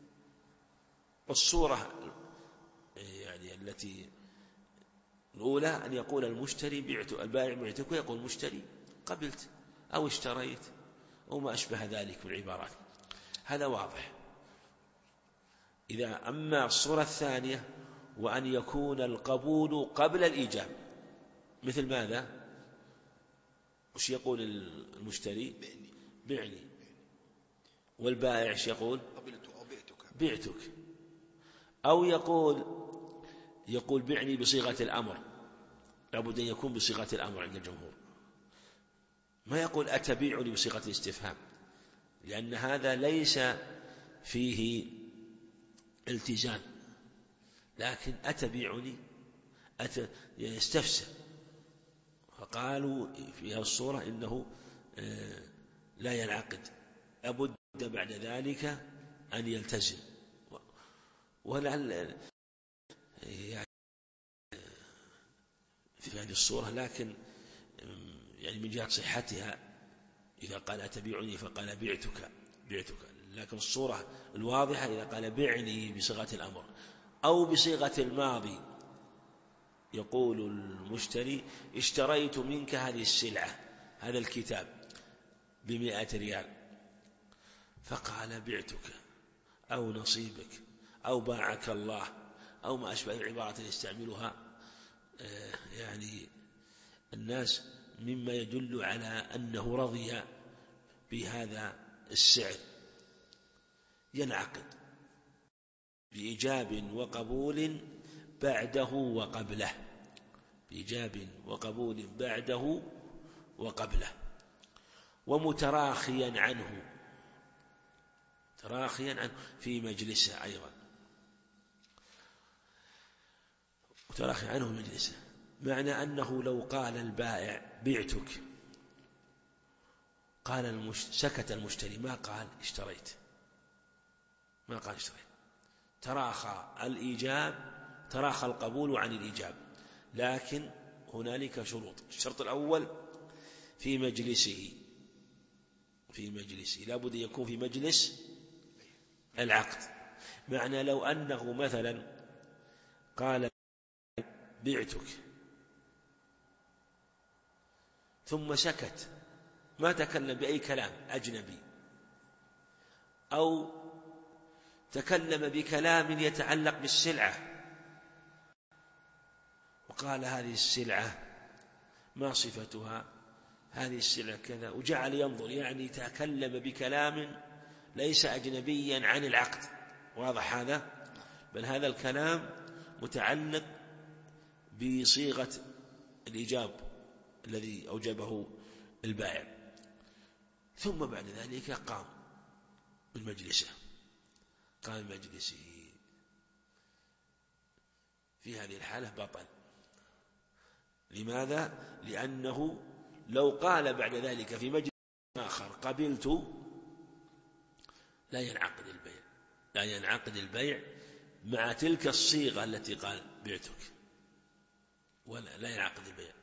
والصورة يعني التي الأولى أن يقول المشتري بعت، البائع بعتك، ويقول المشتري قبلت أو اشتريت أو ما أشبه ذلك من العبارات، هذا واضح. إذا أما الصورة الثانية وأن يكون القبول قبل الإيجاب، مثل ماذا؟ وش يقول المشتري؟ بعني، والبائع ايش يقول؟ بعتك. أو يقول بعني بصيغة الأمر، لابد أن يكون بصيغة الأمر عند الجمهور، ما يقول أتبيعني بصيغة الاستفهام، لأن هذا ليس فيه التزام، لكن أتبيعني يستفسر، فقالوا في هذه الصورة إنه لا ينعقد، لابد بعد ذلك أن يلتزم. ولعل يعني في هذه الصورة، لكن يعني من جهة صحتها إذا قال أتبيعني فقال بعتك، لكن الصورة الواضحة إذا قال بعني بصيغة الأمر أو بصيغة الماضي، يقول المشتري اشتريت منك هذه السلعة، هذا الكتاب ب100 ريال، فقال بعتك أو نصيبك أو باعك الله أو ما أشبه عبارة يستعملها يعني الناس، مما يدل على أنه رضي بهذا السعر، ينعقد بإيجاب وقبول بعده وقبله، بإيجاب وقبول بعده وقبله، ومتراخيا عنه، تراخيا عنه في مجلسه أيضا، متراخي عنه في مجلسه، معنى أنه لو قال البائع بعتك، قال سكت المشتري ما قال اشتريت، ما قال اشتريت، تراخى الإيجاب، تراخى القبول عن الإيجاب، لكن هنالك شروط. الشرط الأول في مجلسه، لابد أن يكون في مجلس العقد. معنى لو أنه مثلا قال بعتك ثم سكت، ما تكلم بأي كلام أجنبي، أو تكلم بكلام يتعلق بالسلعة وقال هذه السلعة ما صفتها، هذه السلعة كذا، وجعل ينظر، يعني تكلم بكلام ليس أجنبيا عن العقد، واضح هذا؟ بل هذا الكلام متعلق بصيغة الإيجاب الذي أوجبه البائع، ثم بعد ذلك قام من مجلسه، في هذه الحالة بطل. لماذا؟ لأنه لو قال بعد ذلك في مجلس آخر قبلت، لا ينعقد البيع مع تلك الصيغة التي قال بعتك، ولا لا ينعقد البيع.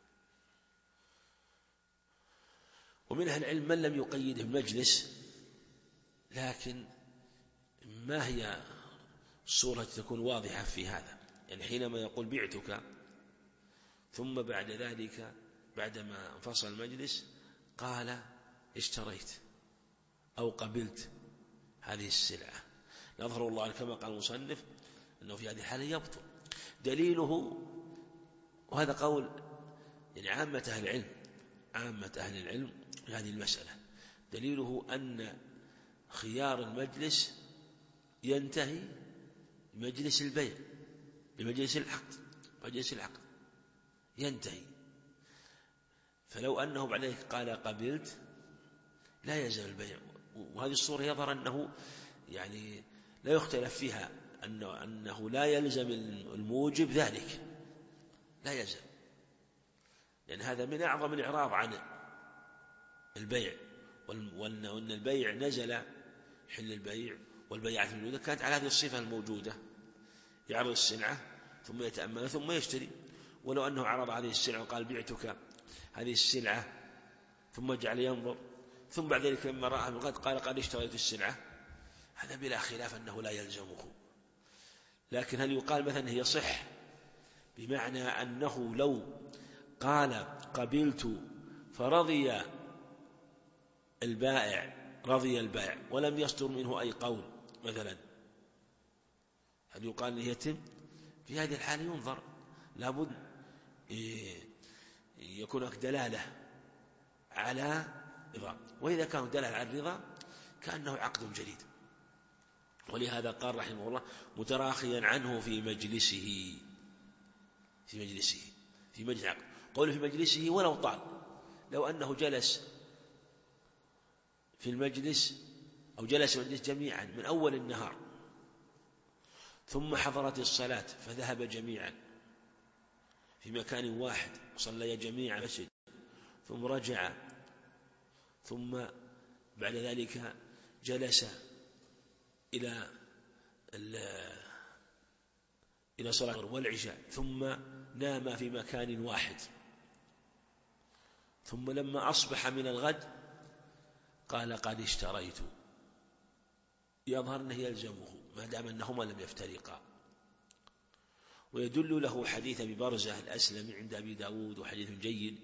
ومن أهل العلم من لم يقيده المجلس، لكن ما هي الصورة تكون واضحة في هذا؟ يعني حينما يقول بعتك ثم بعد ذلك بعدما انفصل المجلس قال اشتريت أو قبلت هذه السلعة، نظر الله كما قال المصنف أنه في هذه الحالة يبطل. دليله، وهذا قول يعني عامة أهل العلم في هذه المسألة، دليله أن خيار المجلس ينتهي بمجلس البيع، بمجلس العقد ينتهي. فلو أنه بعد ذلك قال قبلت لا يزال البيع، وهذه الصورة يظهر أنه يعني لا يختلف فيها أنه لا يلزم الموجب ذلك، لا يزال، لأن هذا من أعظم الإعراض عن البيع، وأن البيع نزل حل البيع والبيعات الموجودة كانت على هذه الصفة الموجودة، يعرض السلعة ثم يتأمل ثم يشتري. ولو أنه عرض هذه السلعة وقال بعتك هذه السلعة ثم جعل ينظر، ثم بعد ذلك لما رأى قال اشتريت السلعة، هذا بلا خلاف أنه لا يلزمه. لكن هل يقال مثلا هي صح بمعنى أنه لو قال قبلت فرضي البائع ولم يصدر منه أي قول مثلا، هل يقال أنه يتم؟ في هذه الحالة ينظر، لابد يكون هناك دلالة على رضا، وإذا كان دلالة على الرضا كأنه عقد جديد. ولهذا قال رحمه الله متراخيا عنه في مجلس عقد، قوله في مجلسه ولو طال، لو أنه جلس في المجلس أو جلس المجلس جميعا من أول النهار ثم حضرت الصلاة فذهب جميعا في مكان واحد وصليا جميعا مسجد ثم رجع ثم بعد ذلك جلس إلى صلاة والعشاء ثم نام في مكان واحد، ثم لما أصبح من الغد قال قد اشتريت، يظهر أنه يلزمه ما دام أنهما لم يفترقا. ويدل له حديث أبي برزة الأسلمي عند أبي داود وحديث جيد،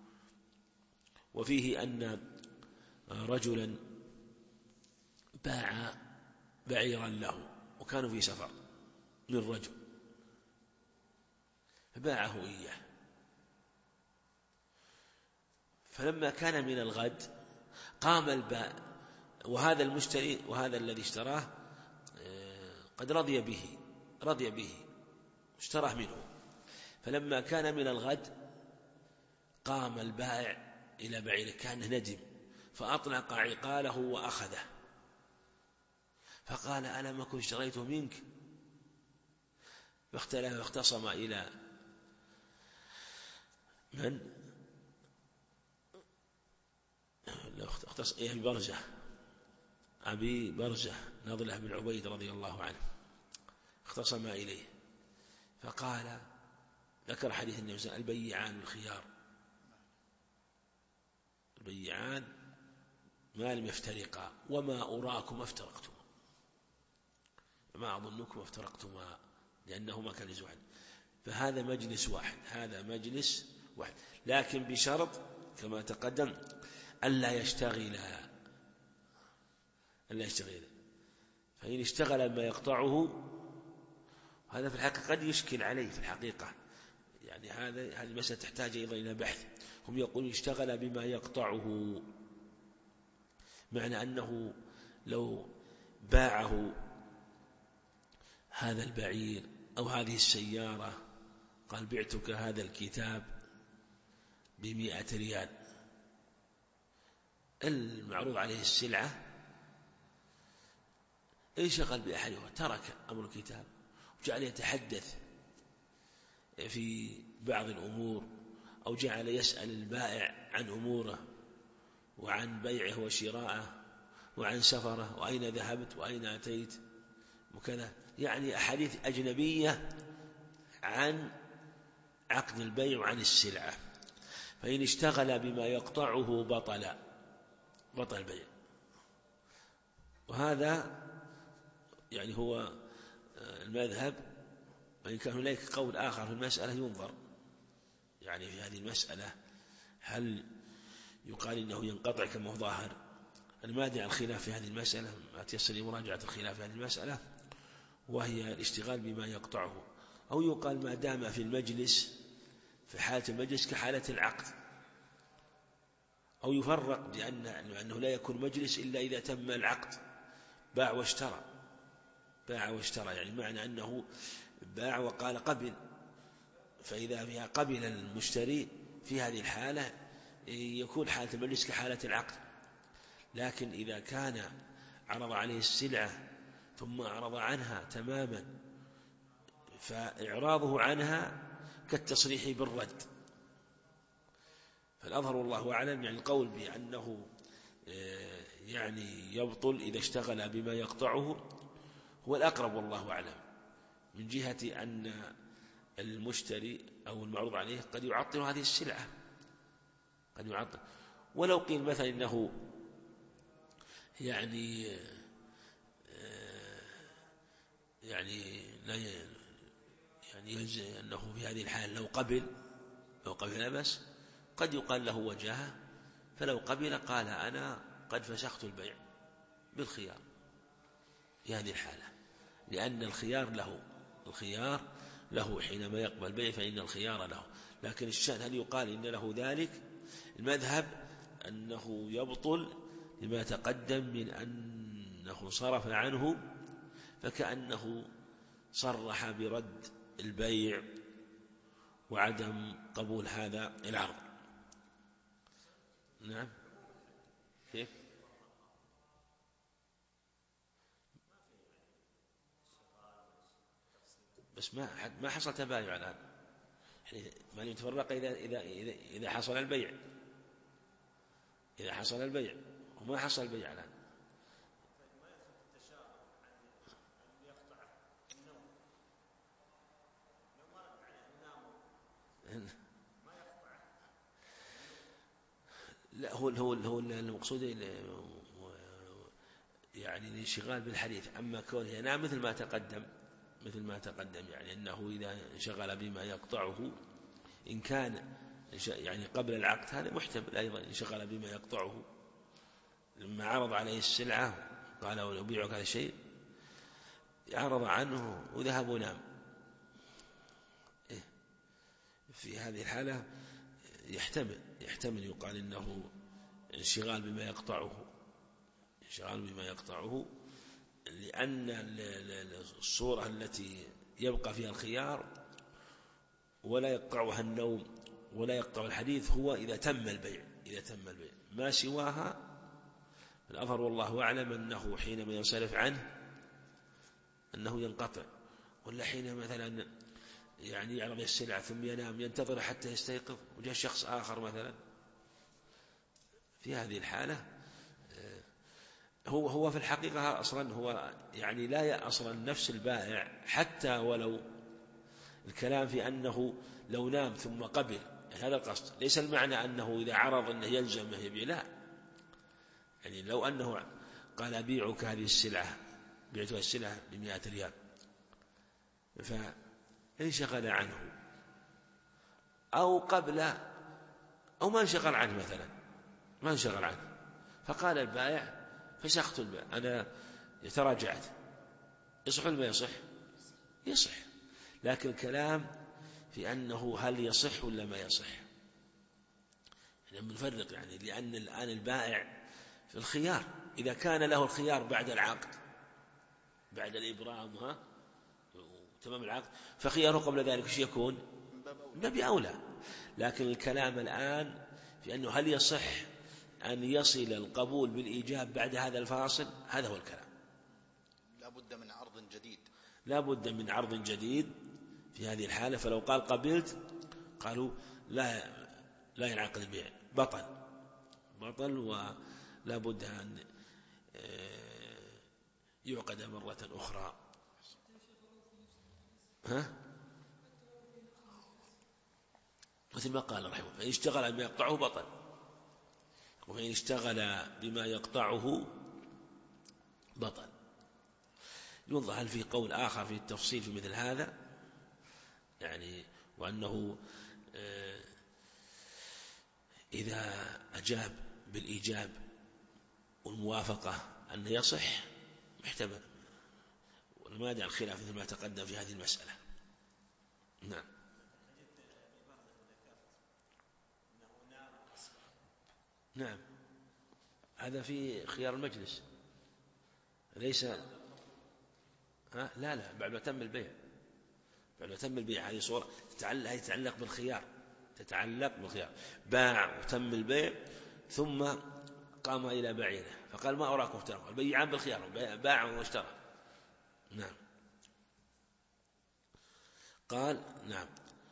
وفيه أن رجلا باع بعيرا له وكانوا في سفر من رجل فباعه إياه، فلما كان من الغد قام البائع وهذا المشتري وهذا الذي اشتراه قد رضي به اشتراه منه، فلما كان من الغد قام البائع إلى بعيره كأنه ندم فأطلق عقاله وأخذه فقال ألم أكن اشتريته منك؟ فاختصم إلى من؟ أبي برزة نضلة بن عبيد رضي الله عنه، اختصم إليه فقال ذكر حديث النبي صلى الله عليه وسلم البيعان الخيار، البيعان ما لم يفترقا وما أراكم افترقتما، ما أظنكم افترقتما لأنهما كان يزوحا، فهذا مجلس واحد هذا مجلس واحد، لكن بشرط كما تقدم ألا يشتغل، فإن اشتغل ما يقطعه هذا في الحقيقة قد يشكل عليه في الحقيقة، يعني هذه المسألة تحتاج أيضا إلى بحث. هم يقولون اشتغل بما يقطعه، معنى أنه لو باعه هذا البعير أو هذه السيارة قال بعتك هذا الكتاب ب100 ريال، المعروض عليه السلعة انشغل بأحدها ترك أمر الكتاب وجعل يتحدث في بعض الأمور أو جعل يسأل البائع عن أموره وعن بيعه وشراءه وعن سفره وأين ذهبت وأين أتيت وكذا، يعني أحاديث أجنبية عن عقد البيع وعن السلعة، فإن اشتغل بما يقطعه بطل البيع. وهذا يعني هو المذهب، وإن كان هناك قول آخر في المسألة ينظر، يعني في هذه المسألة هل يقال إنه ينقطع كما هو ظاهر؟ أنا ما أدري عن الخلاف في هذه المسألة، ما تيسر لي مراجعة الخلاف في هذه المسألة، وهي الاشتغال بما يقطعه، أو يقال ما دام في المجلس في حالة المجلس كحالة العقد، أو يفرق بأنه لا يكون مجلس إلا إذا تم العقد باع واشترى، يعني معنى أنه باع وقال قبل، فإذا فيها قبل المشتري في هذه الحالة يكون حالة المجلس كحالة العقد. لكن إذا كان عرض عليه السلعة ثم أعرض عنها تماما فإعراضه عنها كالتصريح بالرد، فالأظهر والله أعلم يعني القول بأنه يعني يبطل إذا اشتغل بما يقطعه هو الأقرب والله أعلم، من جهة أن المشتري أو المعروض عليه قد يعطل هذه السلعة، قد يعطل. ولو قيل مثلا إنه يعني لا يعني أنه في هذه الحال لو قبل لا بأس، قد يقال له وجاهه، فلو قبل قال أنا قد فسخت البيع بالخيار في هذه الحالة، لأن الخيار له حينما يقبل البيع فإن الخيار له. لكن الشأن هل يقال إن له ذلك؟ المذهب أنه يبطل لما تقدم من أنه صرف عنه فكأنه صرح برد البيع وعدم قبول هذا العرض. نعم. كيف؟ بس ما حصل تبايع الآن، يعني ما يتفرق إذا حصل البيع، إذا حصل البيع وما حصل البيع الآن. لا، هو المقصود يعني الانشغال بالحديث. أما كونه ينام مثل ما تقدم يعني أنه إذا انشغل بما يقطعه، إن كان يعني قبل العقد هذا محتمل أيضا، انشغل بما يقطعه لما عرض عليه السلعة قال أبيعك هذا الشيء، عرض عنه وذهب ونام. في هذه الحالة يحتمل يقال إنه انشغال بما يقطعه، لأن الصورة التي يبقى فيها الخيار ولا يقطعها النوم ولا يقطع الحديث هو إذا تم البيع. ما سواها الأظهر والله أعلم أنه حينما ينصرف عنه أنه ينقطع، ولا حين مثلا يعني يعرض السلعة ثم ينام ينتظر حتى يستيقظ وجاء شخص آخر مثلا، في هذه الحالة هو في الحقيقة أصلا هو يعني لا أصلا نفس البائع، حتى ولو الكلام في أنه لو نام ثم قبل، يعني هذا القصد. ليس المعنى أنه إذا عرض أنه يلزمه يبيع، لا، يعني لو أنه قال أبيعك هذه السلعة، بعتها السلعة ب100 ريال، فانشغل عنه أو قبل أو ما انشغل عنه مثلا، ما انشغل عنه، فقال البائع فسخت البيع، أنا تراجعت، يصح ولا ما يصح؟ يصح. لكن الكلام في أنه هل يصح ولا ما يصح، يعني بنفرق، يعني لأن الآن البائع في الخيار، إذا كان له الخيار بعد العقد، بعد الإبرام تمام العقد، فخياره قبل ذلك ايش يكون؟ من باب أولى. لكن الكلام الآن في أنه هل يصح أن يصل القبول بالإيجاب بعد هذا الفاصل، هذا هو الكلام. لا بد من عرض جديد، لا بد من عرض جديد في هذه الحالة. فلو قال قبلت، قالوا لا ينعقد البيع، بطل ولا بد أن يعقد مرة أخرى. مثل ما قال رحمه، فإن اشتغل بما يقطعه بطل، وإن اشتغل بما يقطعه بطل. ينظر هل في قول آخر في التفصيل في مثل هذا، يعني وأنه إذا أجاب بالإيجاب والموافقة أن يصح، محتمل، وما دع الخلاف مثل ما تقدم في هذه المسألة. نعم. نعم، هذا في خيار المجلس، ليس لا بعد ما تم البيع، هذه صورة تتعلق بالخيار، باع وتم البيع ثم قام إلى بعيره فقال ما أراكم افترقوا، البيعان بالخيار، باع واشترى. نعم. قال نعم،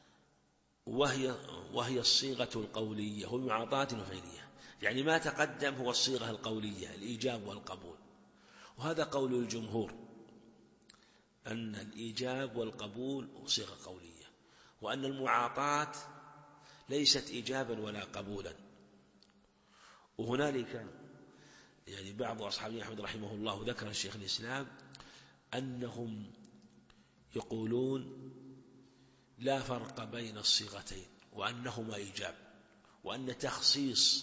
وهي الصيغة القولية، هو معاطاة وفعلية، يعني ما تقدم هو الصيغة القولية، الإيجاب والقبول. وهذا قول الجمهور أن الإيجاب والقبول صيغة قولية، وأن المعاطاة ليست إيجابا ولا قبولا. وهنالك يعني بعض أصحاب أحمد رحمه الله ذكر الشيخ الإسلام أنهم يقولون لا فرق بين الصيغتين وأنهما إيجاب، وأن تخصيص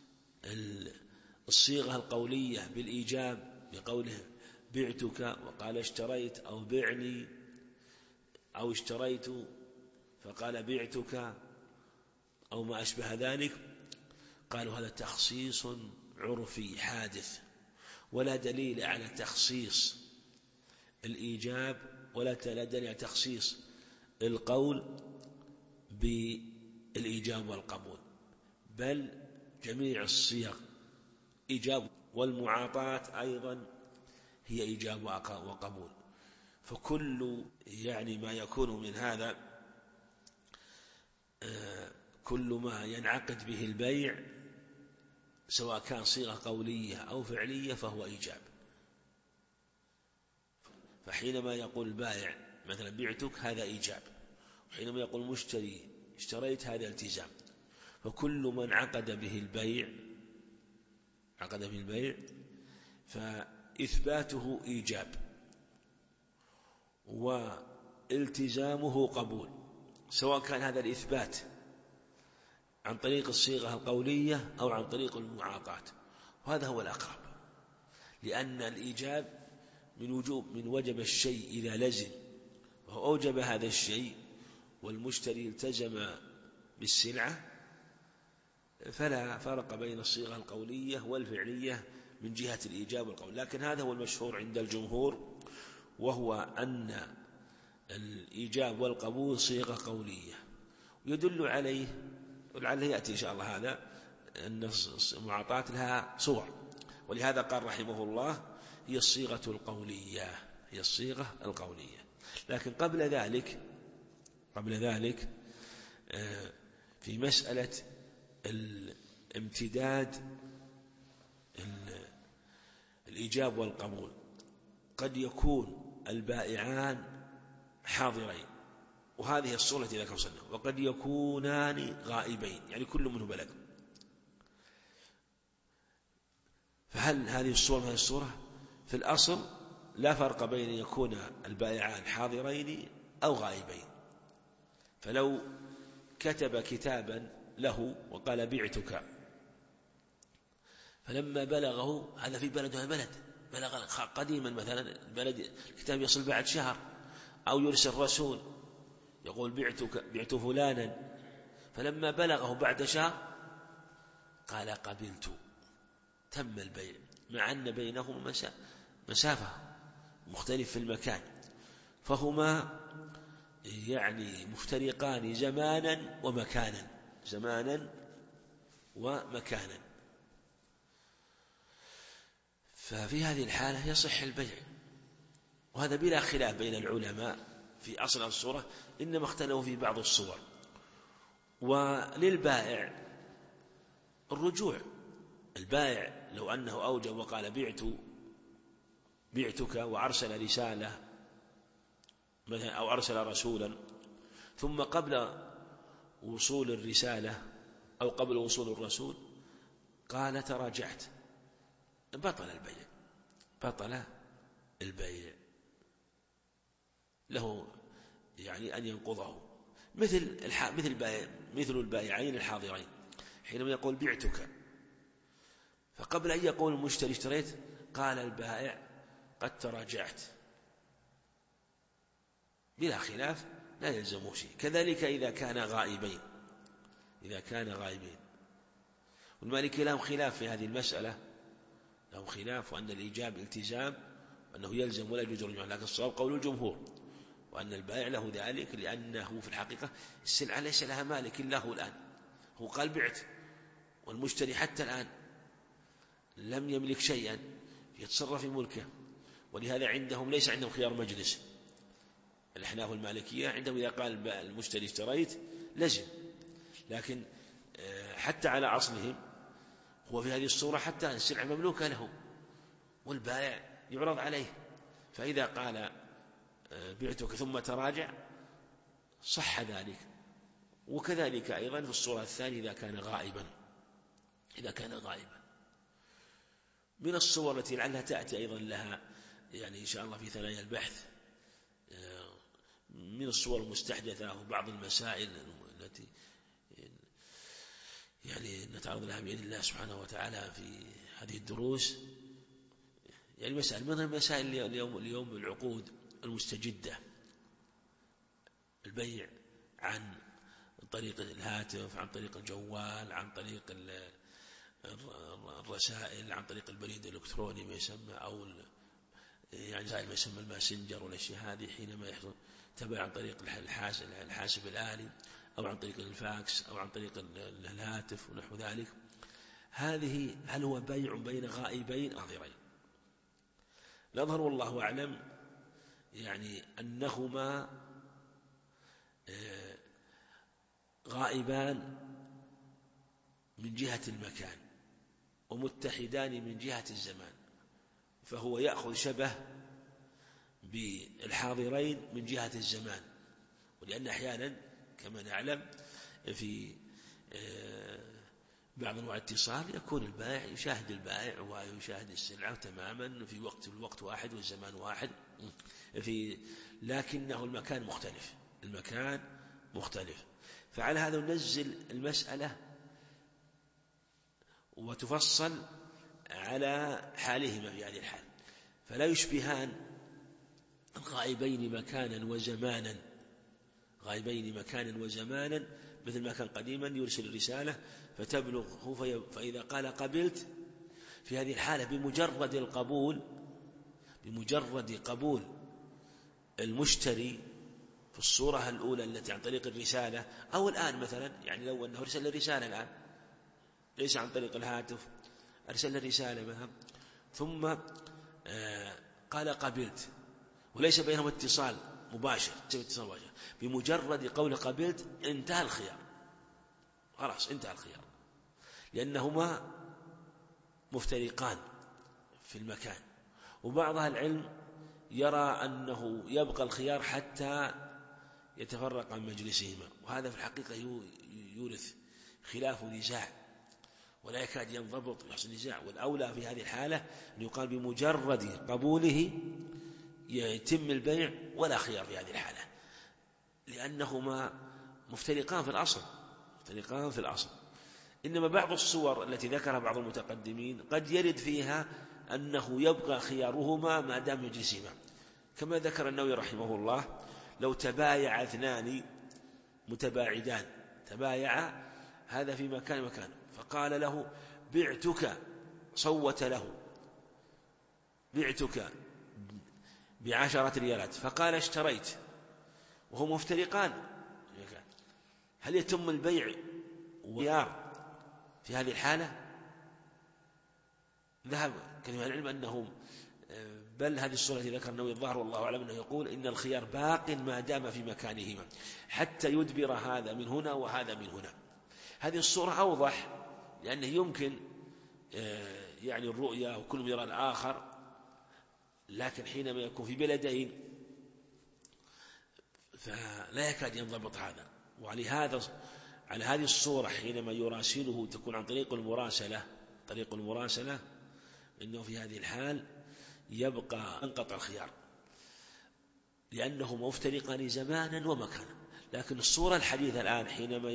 الصيغة القولية بالإيجاب بقوله بعتك، وقال اشتريت، أو بعني، أو اشتريت فقال بعتك، أو ما أشبه ذلك، قالوا هذا تخصيص عرفي حادث، ولا دليل على تخصيص الإيجاب ولا دليل على تخصيص القول بالإيجاب والقبول، بل جميع الصيغ إيجاب، والمعاطاة أيضا هي إيجاب وقبول. فكل ما يكون من هذا، كل ما ينعقد به البيع سواء كان صيغة قولية أو فعلية فهو إيجاب. فحينما يقول البائع مثلا بعتك هذا إيجاب، وحينما يقول المشتري اشتريت هذا التزام. فكل من عقد به البيع فإثباته إيجاب والتزامه قبول، سواء كان هذا الإثبات عن طريق الصيغة القولية أو عن طريق المعاطاة. وهذا هو الأقرب، لأن الإيجاب من وجب الشيء إذا لزم، وهو أوجب هذا الشيء والمشتري التزم بالسلعة، فلا فرق بين الصيغة القولية والفعلية من جهة الإيجاب والقبول. لكن هذا هو المشهور عند الجمهور، وهو أن الإيجاب والقبول صيغة قولية. ويدل عليه ولعله يأتي إن شاء الله هذا أن المعاطاة لها صور، ولهذا قال رحمه الله هي الصيغة القولية. لكن قبل ذلك في مسألة الامتداد الإيجاب والقبول، قد يكون البائعان حاضرين، وهذه الصورة التي ذكرها وسلم، وقد يكونان غائبين، يعني كل منه بلغ. فهل هذه الصورة من هذه الصورة؟ في الأصل لا فرق بين أن يكون البائعان حاضرين أو غائبين. فلو كتب كتابا له وقال بعتك، فلما بلغه هذا في بلد بلغ قديما مثلا البلد، الكتاب يصل بعد شهر، أو يرسل رسول يقول بعت فلانا، فلما بلغه بعد شهر قال قبلت، تم البيع، مع أن بينهما مسافة مختلف في المكان، فهما مفترقان زمانا ومكانا. ففي هذه الحالة يصح البيع، وهذا بلا خلاف بين العلماء في أصل الصورة، إنما اختلفوا في بعض الصور. وللبائع الرجوع، البائع لو أنه أوجب وقال بعتك وأرسل رسالة مثلا أو أرسل رسولا، ثم قبل وصول الرسالة أو قبل وصول الرسول قال تراجعت، بطل البيع، له أن ينقضه، مثل البائعين الحاضرين حينما يقول بعتك، فقبل أن يقول المشتري اشتريت قال البائع قد تراجعت، بلا خلاف لا يلزمه شيء. كذلك إذا كان غائبين، والمالكي لهم خلاف في هذه المسألة، لهم خلاف، وأن الإيجاب التزام وأنه يلزم ولا يجوز رجوع، لكن الصواب قول الجمهور، وأن البائع له ذلك، لأنه في الحقيقة السلعة ليس لها مالك إلا هو الآن، هو قال بعت، والمشتري حتى الآن لم يملك شيئا يتصرف في ملكه. ولهذا ليس عندهم خيار مجلس. الأحناف المالكية عندهم إذا قال المشتري اشتريت لزم، لكن حتى على أصلهم هو في هذه الصورة حتى السلعة مملوكة له والبائع يعرض عليه، فإذا قال بعتك ثم تراجع صح ذلك. وكذلك أيضا في الصورة الثانية إذا كان غائبا. من الصور التي لعلها تأتي أيضا لها إن شاء الله في ثنايا البحث، من الصور المستحدثة وبعض المسائل التي نتعرض لها بإذن الله سبحانه وتعالى في هذه الدروس، مسائل منها مسائل اليوم العقود المستجدة، البيع عن طريق الهاتف، عن طريق الجوال، عن طريق الرسائل، عن طريق البريد الإلكتروني ما يسمى، أو ما يسمى الماسنجر والأشياء هذه، حينما يحصل تبع عن طريق الحاسب الآلي، أو عن طريق الفاكس، أو عن طريق الهاتف ونحو ذلك. هذه هل هو بيع بين غائبين حاضرين؟ الأظهر والله أعلم يعني أنهما غائبان من جهة المكان ومتحدان من جهة الزمان، فهو يأخذ شبه بالحاضرين من جهة الزمان، ولأن أحيانا كما نعلم في بعض أنواع الاتصال يكون البائع يشاهد البائع ويشاهد السلعة تماما في الوقت واحد والزمان واحد، لكنه المكان مختلف. فعلى هذا ننزل المسألة وتفصل على حالهما في هذه الحال، فلا يشبهان غائبين مكانا وزمانا، مثل ما كان قديما يرسل الرسالة فتبلغه فإذا قال قبلت، في هذه الحالة بمجرد قبول المشتري في الصورة الأولى التي عن طريق الرسالة، أو الآن مثلا يعني لو أنه أرسل الرسالة الآن ليس عن طريق الهاتف، أرسل الرسالة مثلا ثم قال قبلت وليس بينهم اتصال مباشر، بمجرد قول قبلت انتهى الخيار، خلاص انتهى الخيار، لأنهما مفترقان في المكان. وبعض أهل العلم يرى أنه يبقى الخيار حتى يتفرق عن مجلسهما، وهذا في الحقيقة يورث خلاف نزاع ولا يكاد ينضبط ويحصل نزاع، والأولى في هذه الحالة أن يقال بمجرد قبوله يتم البيع ولا خيار في هذه الحالة، لأنهما مفترقان في الأصل. إنما بعض الصور التي ذكرها بعض المتقدمين قد يرد فيها أنه يبقى خيارهما ما دام يجلسهما، كما ذكر النووي رحمه الله: لو تبايع اثنان متباعدان، تبايع هذا في مكان فقال له بعتك، صوت له بعتك ب10 ريالات، فقال اشتريت، وهم مفترقان، هل يتم البيع وخيار في هذه الحالة؟ ذهب كلمة العلم أنه بل هذه الصورة التي ذكر النووي الظاهر والله أعلم أنه يقول إن الخيار باق ما دام في مكانهما حتى يدبر هذا من هنا وهذا من هنا. هذه الصورة أوضح، لأنه يمكن يعني الرؤية وكل يرى الآخر، لكن حينما يكون في بلدين فلا يكاد ينضبط هذا. وعلى هذه الصورة حينما يراسله تكون عن طريق المراسلة، إنه في هذه الحال يبقى انقطع الخيار، لأنه مفترقان زمانا ومكانا. لكن الصورة الحديثة الآن حينما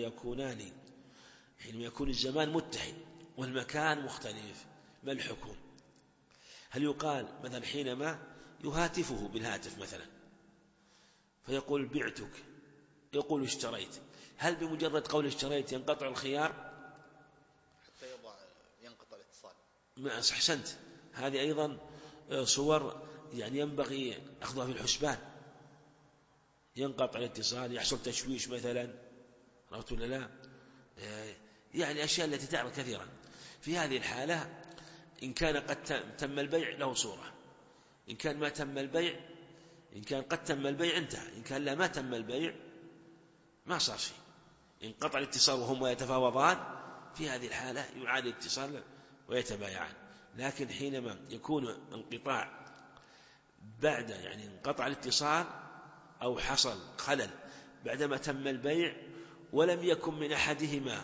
يكون الزمان متحد والمكان مختلف، ما الحكم؟ هل يقال مثلا حينما يهاتفه بالهاتف مثلا فيقول بعتك، يقول اشتريت، هل بمجرد قول اشتريت ينقطع الخيار حتى ينقطع الاتصال؟ ما أحسنت، هذه أيضا صور يعني ينبغي أخذها في الحسبان، ينقطع الاتصال، يحصل تشويش مثلا، رأيت ولا لا؟ يعني أشياء التي تعرض كثيرا. في هذه الحالة إن كان قد تم البيع له صورة، إن كان ما تم البيع، إن كان قد تم البيع انتهى، إن كان لا ما تم البيع ما صار شيء، انقطع الاتصال وهم يتفاوضان، في هذه الحالة يعاد الاتصال ويتبايعان. لكن حينما يكون انقطاع بعد يعني انقطع الاتصال أو حصل خلل بعدما تم البيع ولم يكن من أحدهما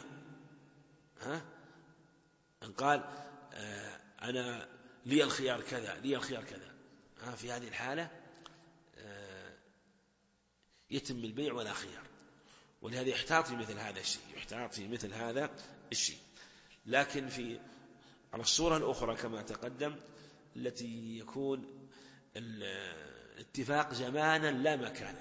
أن قال أنا لي الخيار كذا في هذه الحالة يتم البيع ولا خيار، ولهذا يحتاط في مثل هذا الشيء. لكن على الصورة الأخرى كما تقدم التي يكون الاتفاق زمانا لا مكانا،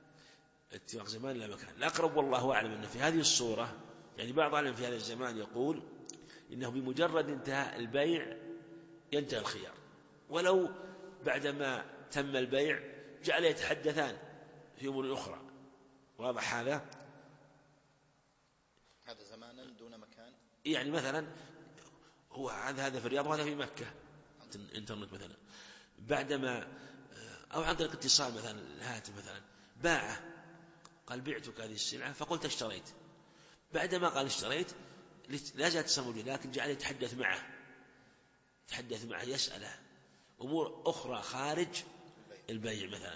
الأقرب والله أعلم أن في هذه الصورة يعني بعض العلماء في هذا الزمان يقول إنه بمجرد انتهاء البيع ينتهي الخيار، ولو بعدما تم البيع جعل يتحدثان في أمور أخرى. واضح هذا؟ زمانا دون مكان، يعني مثلا هو هذا في الرياض وهذا في مكة، انترنت مثلا، بعدما أو عن طريق اتصال مثلا الهاتف مثلا، باعه قال بعتك هذه السلعة فقلت اشتريت، بعدما قال اشتريت لا زالت اتصال موجودة، لكن جعل يتحدث معه يسأله أمور أخرى خارج البيع مثلا.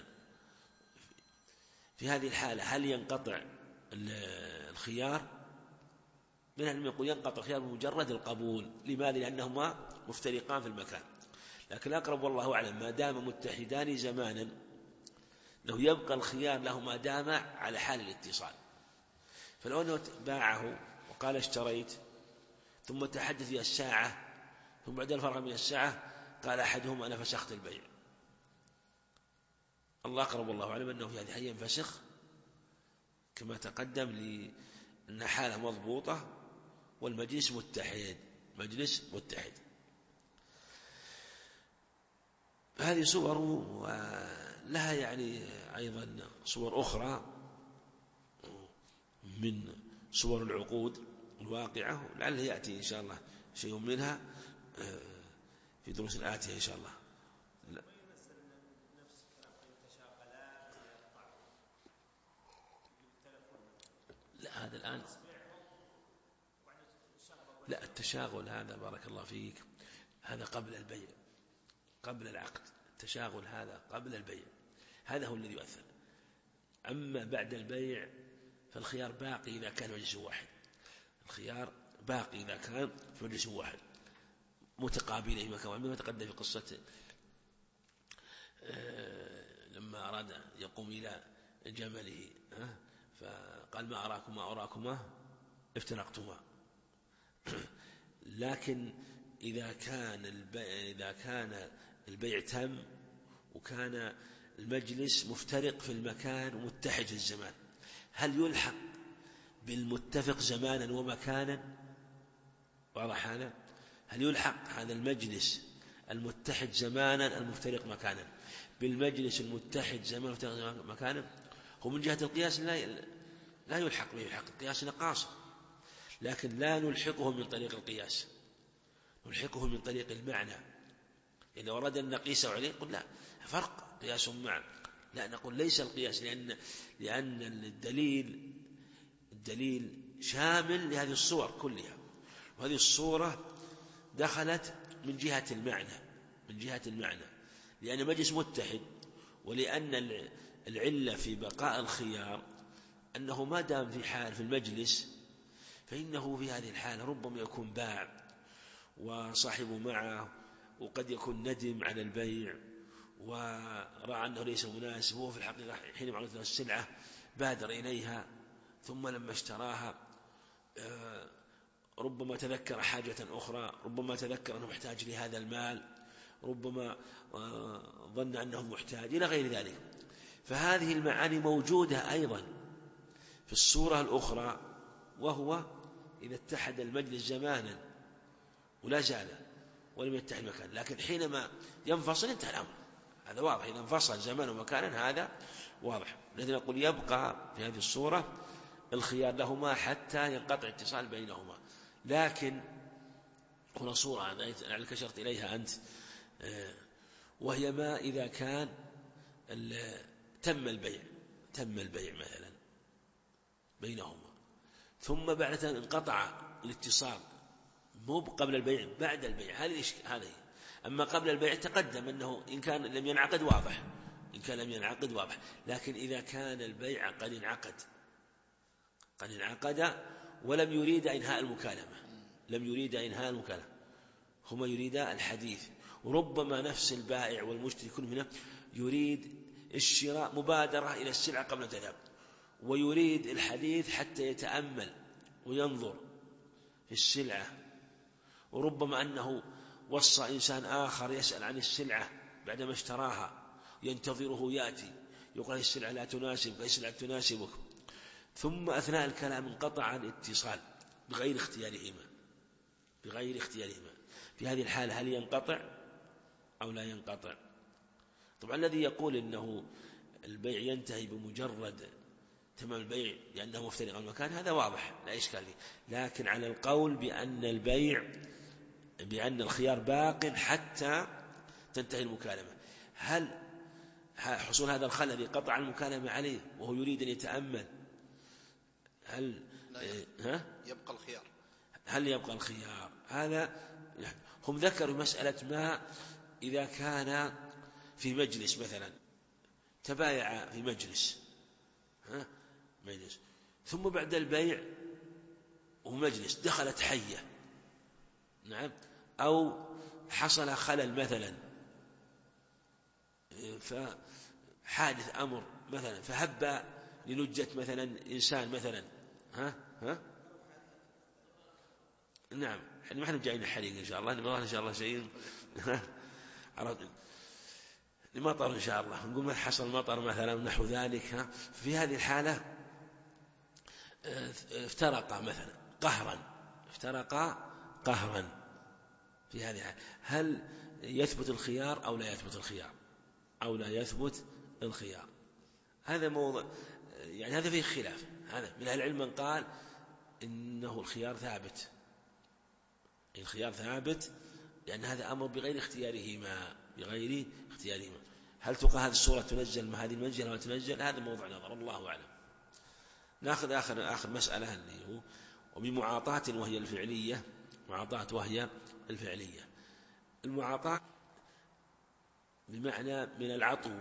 في هذه الحالة هل ينقطع الخيار؟ من أن يقول ينقطع الخيار بمجرد القبول. لماذا؟ لأنهما مفترقان في المكان. لكن الأقرب والله أعلم ما دام متحدان زمانا لو يبقى الخيار له ما دام على حال الاتصال. فلو أنه باعه وقال اشتريت ثم تحدث في الساعة ثم بعد الفرق من الساعة قال أحدهم أنا فسخت البيع، الله أقرب والله أعلم أنه في هذه الحالة ينفسخ كما تقدم لأن حالة مضبوطة والمجلس مجلس متحد. هذه صور، ولها يعني أيضا صور أخرى من صور العقود الواقعة، لعله يأتي إن شاء الله شيء منها في دروس آتية إن شاء الله. لا هذا الآن لا، التشاغل هذا بارك الله فيك هذا قبل البيع، قبل العقد، التشاغل هذا قبل البيع، هذا هو الذي يؤثر. أما بعد البيع فالخيار باقي إذا كان مجلس واحد، الخيار باقي إذا كان في مجلس واحد متقابلين كما تقدم في قصة لما أراد يقوم إلى جمله فقال ما أراكما افترقتما. لكن إذا كان البيع تم وكان المجلس مفترق في المكان ومتحد في الزمان، هل يلحق بالمتفق زمانا ومكانا؟ واضح هذا؟ هل يلحق هذا المجلس المتحد زمانا المفترق مكانا بالمجلس المتحد زمانا المفترق مكانا؟ هو من جهة القياس لا يلحق به، يلحق القياس نقاص، لكن لا نلحقه من طريق القياس، نلحقه من طريق المعنى. إذا أراد أن نقيسه عليه قل لا فرق قياس معنى، لا نقول ليس القياس، لأن الدليل شامل لهذه الصور كلها، وهذه الصورة دخلت من جهة المعنى، لأن مجلس متحد، ولأن العلة في بقاء الخيار أنه ما دام في المجلس فإنه في هذه الحالة ربما يكون باع وصاحبه معه، وقد يكون ندم على البيع ورأى أنه ليس مناسب، وهو في الحقيقة حينما عرضت له السلعة بادر إليها، ثم لما اشتراها ربما تذكر حاجة أخرى، ربما تذكر أنه محتاج لهذا المال، ربما ظن أنه محتاج إلى غير ذلك. فهذه المعاني موجودة أيضا في الصورة الأخرى، وهو إذا اتحد المجلس زمانا ولا زال ولم يتحد مكان، لكن حينما ينفصل انتهى الأمر، هذا واضح. إذا انفصل زمانا ومكانا هذا واضح. لذلك نقول يبقى في هذه الصورة الخيار لهما حتى ينقطع اتصال بينهما. لكن هنا صورة لعلك أشرت إليها أنت، وهي ما إذا كان تم البيع مثلا بينهما، ثم بعد أن انقطع الاتصال، مو قبل البيع بعد البيع، هذه. أما قبل البيع تقدم أنه إن كان لم ينعقد واضح، لكن إذا كان البيع قد انعقد ولم يريد إنهاء المكالمة، هما يريدا الحديث، وربما نفس البائع والمشتري كل منه يريد الشراء مبادرة إلى السلعة قبل التذهب، ويريد الحديث حتى يتأمل وينظر في السلعة، وربما أنه وصى إنسان آخر يسأل عن السلعة بعدما اشتراها ينتظره يأتي يقول السلعة لا تناسبك، السلعة تناسبك، ثم أثناء الكلام انقطع الاتصال بغير اختيارهما. في هذه الحالة هل ينقطع أو لا ينقطع؟ طبعا الذي يقول إنه البيع ينتهي بمجرد تمام البيع لأنه مفترق المكان هذا واضح لا إشكال فيه، لكن على القول بأن البيع بأن الخيار باق حتى تنتهي المكالمة. هل حصول هذا الخلل الذي قطع المكالمة عليه وهو يريد أن يتأمل، هل يبقى الخيار؟ هل يبقى الخيار؟ هذا هم ذكروا مسألة ما إذا كان في مجلس مثلا، تبايع في مجلس ثم بعد البيع ومجلس دخلت حية، نعم، أو حصل خلل مثلا، فحادث أمر مثلا، فهب لنجة مثلا إنسان مثلا، نعم، ما احنا جايين الحريق إن شاء الله، نبغى إن شاء الله شيء المطر إن شاء الله، نقول ما حصل مطر مثلا نحو ذلك، في هذه الحالة افترقا مثلا قهرا في هذه الحالة، هل يثبت الخيار أو لا يثبت الخيار أو لا يثبت الخيار؟ هذا موضوع يعني هذا فيه خلاف. هذا من أهل العلم من قال إنه الخيار ثابت لأن هذا أمر بغير اختيارهما. هل تقع هذه الصورة تنزل مع هذه المنزلة ولا تنزل؟ هذا موضوع نظر، الله أعلم. نأخذ آخر مسألة اللي هو وبمعاطاة وهي الفعلية. المعاطاة بمعنى من العطو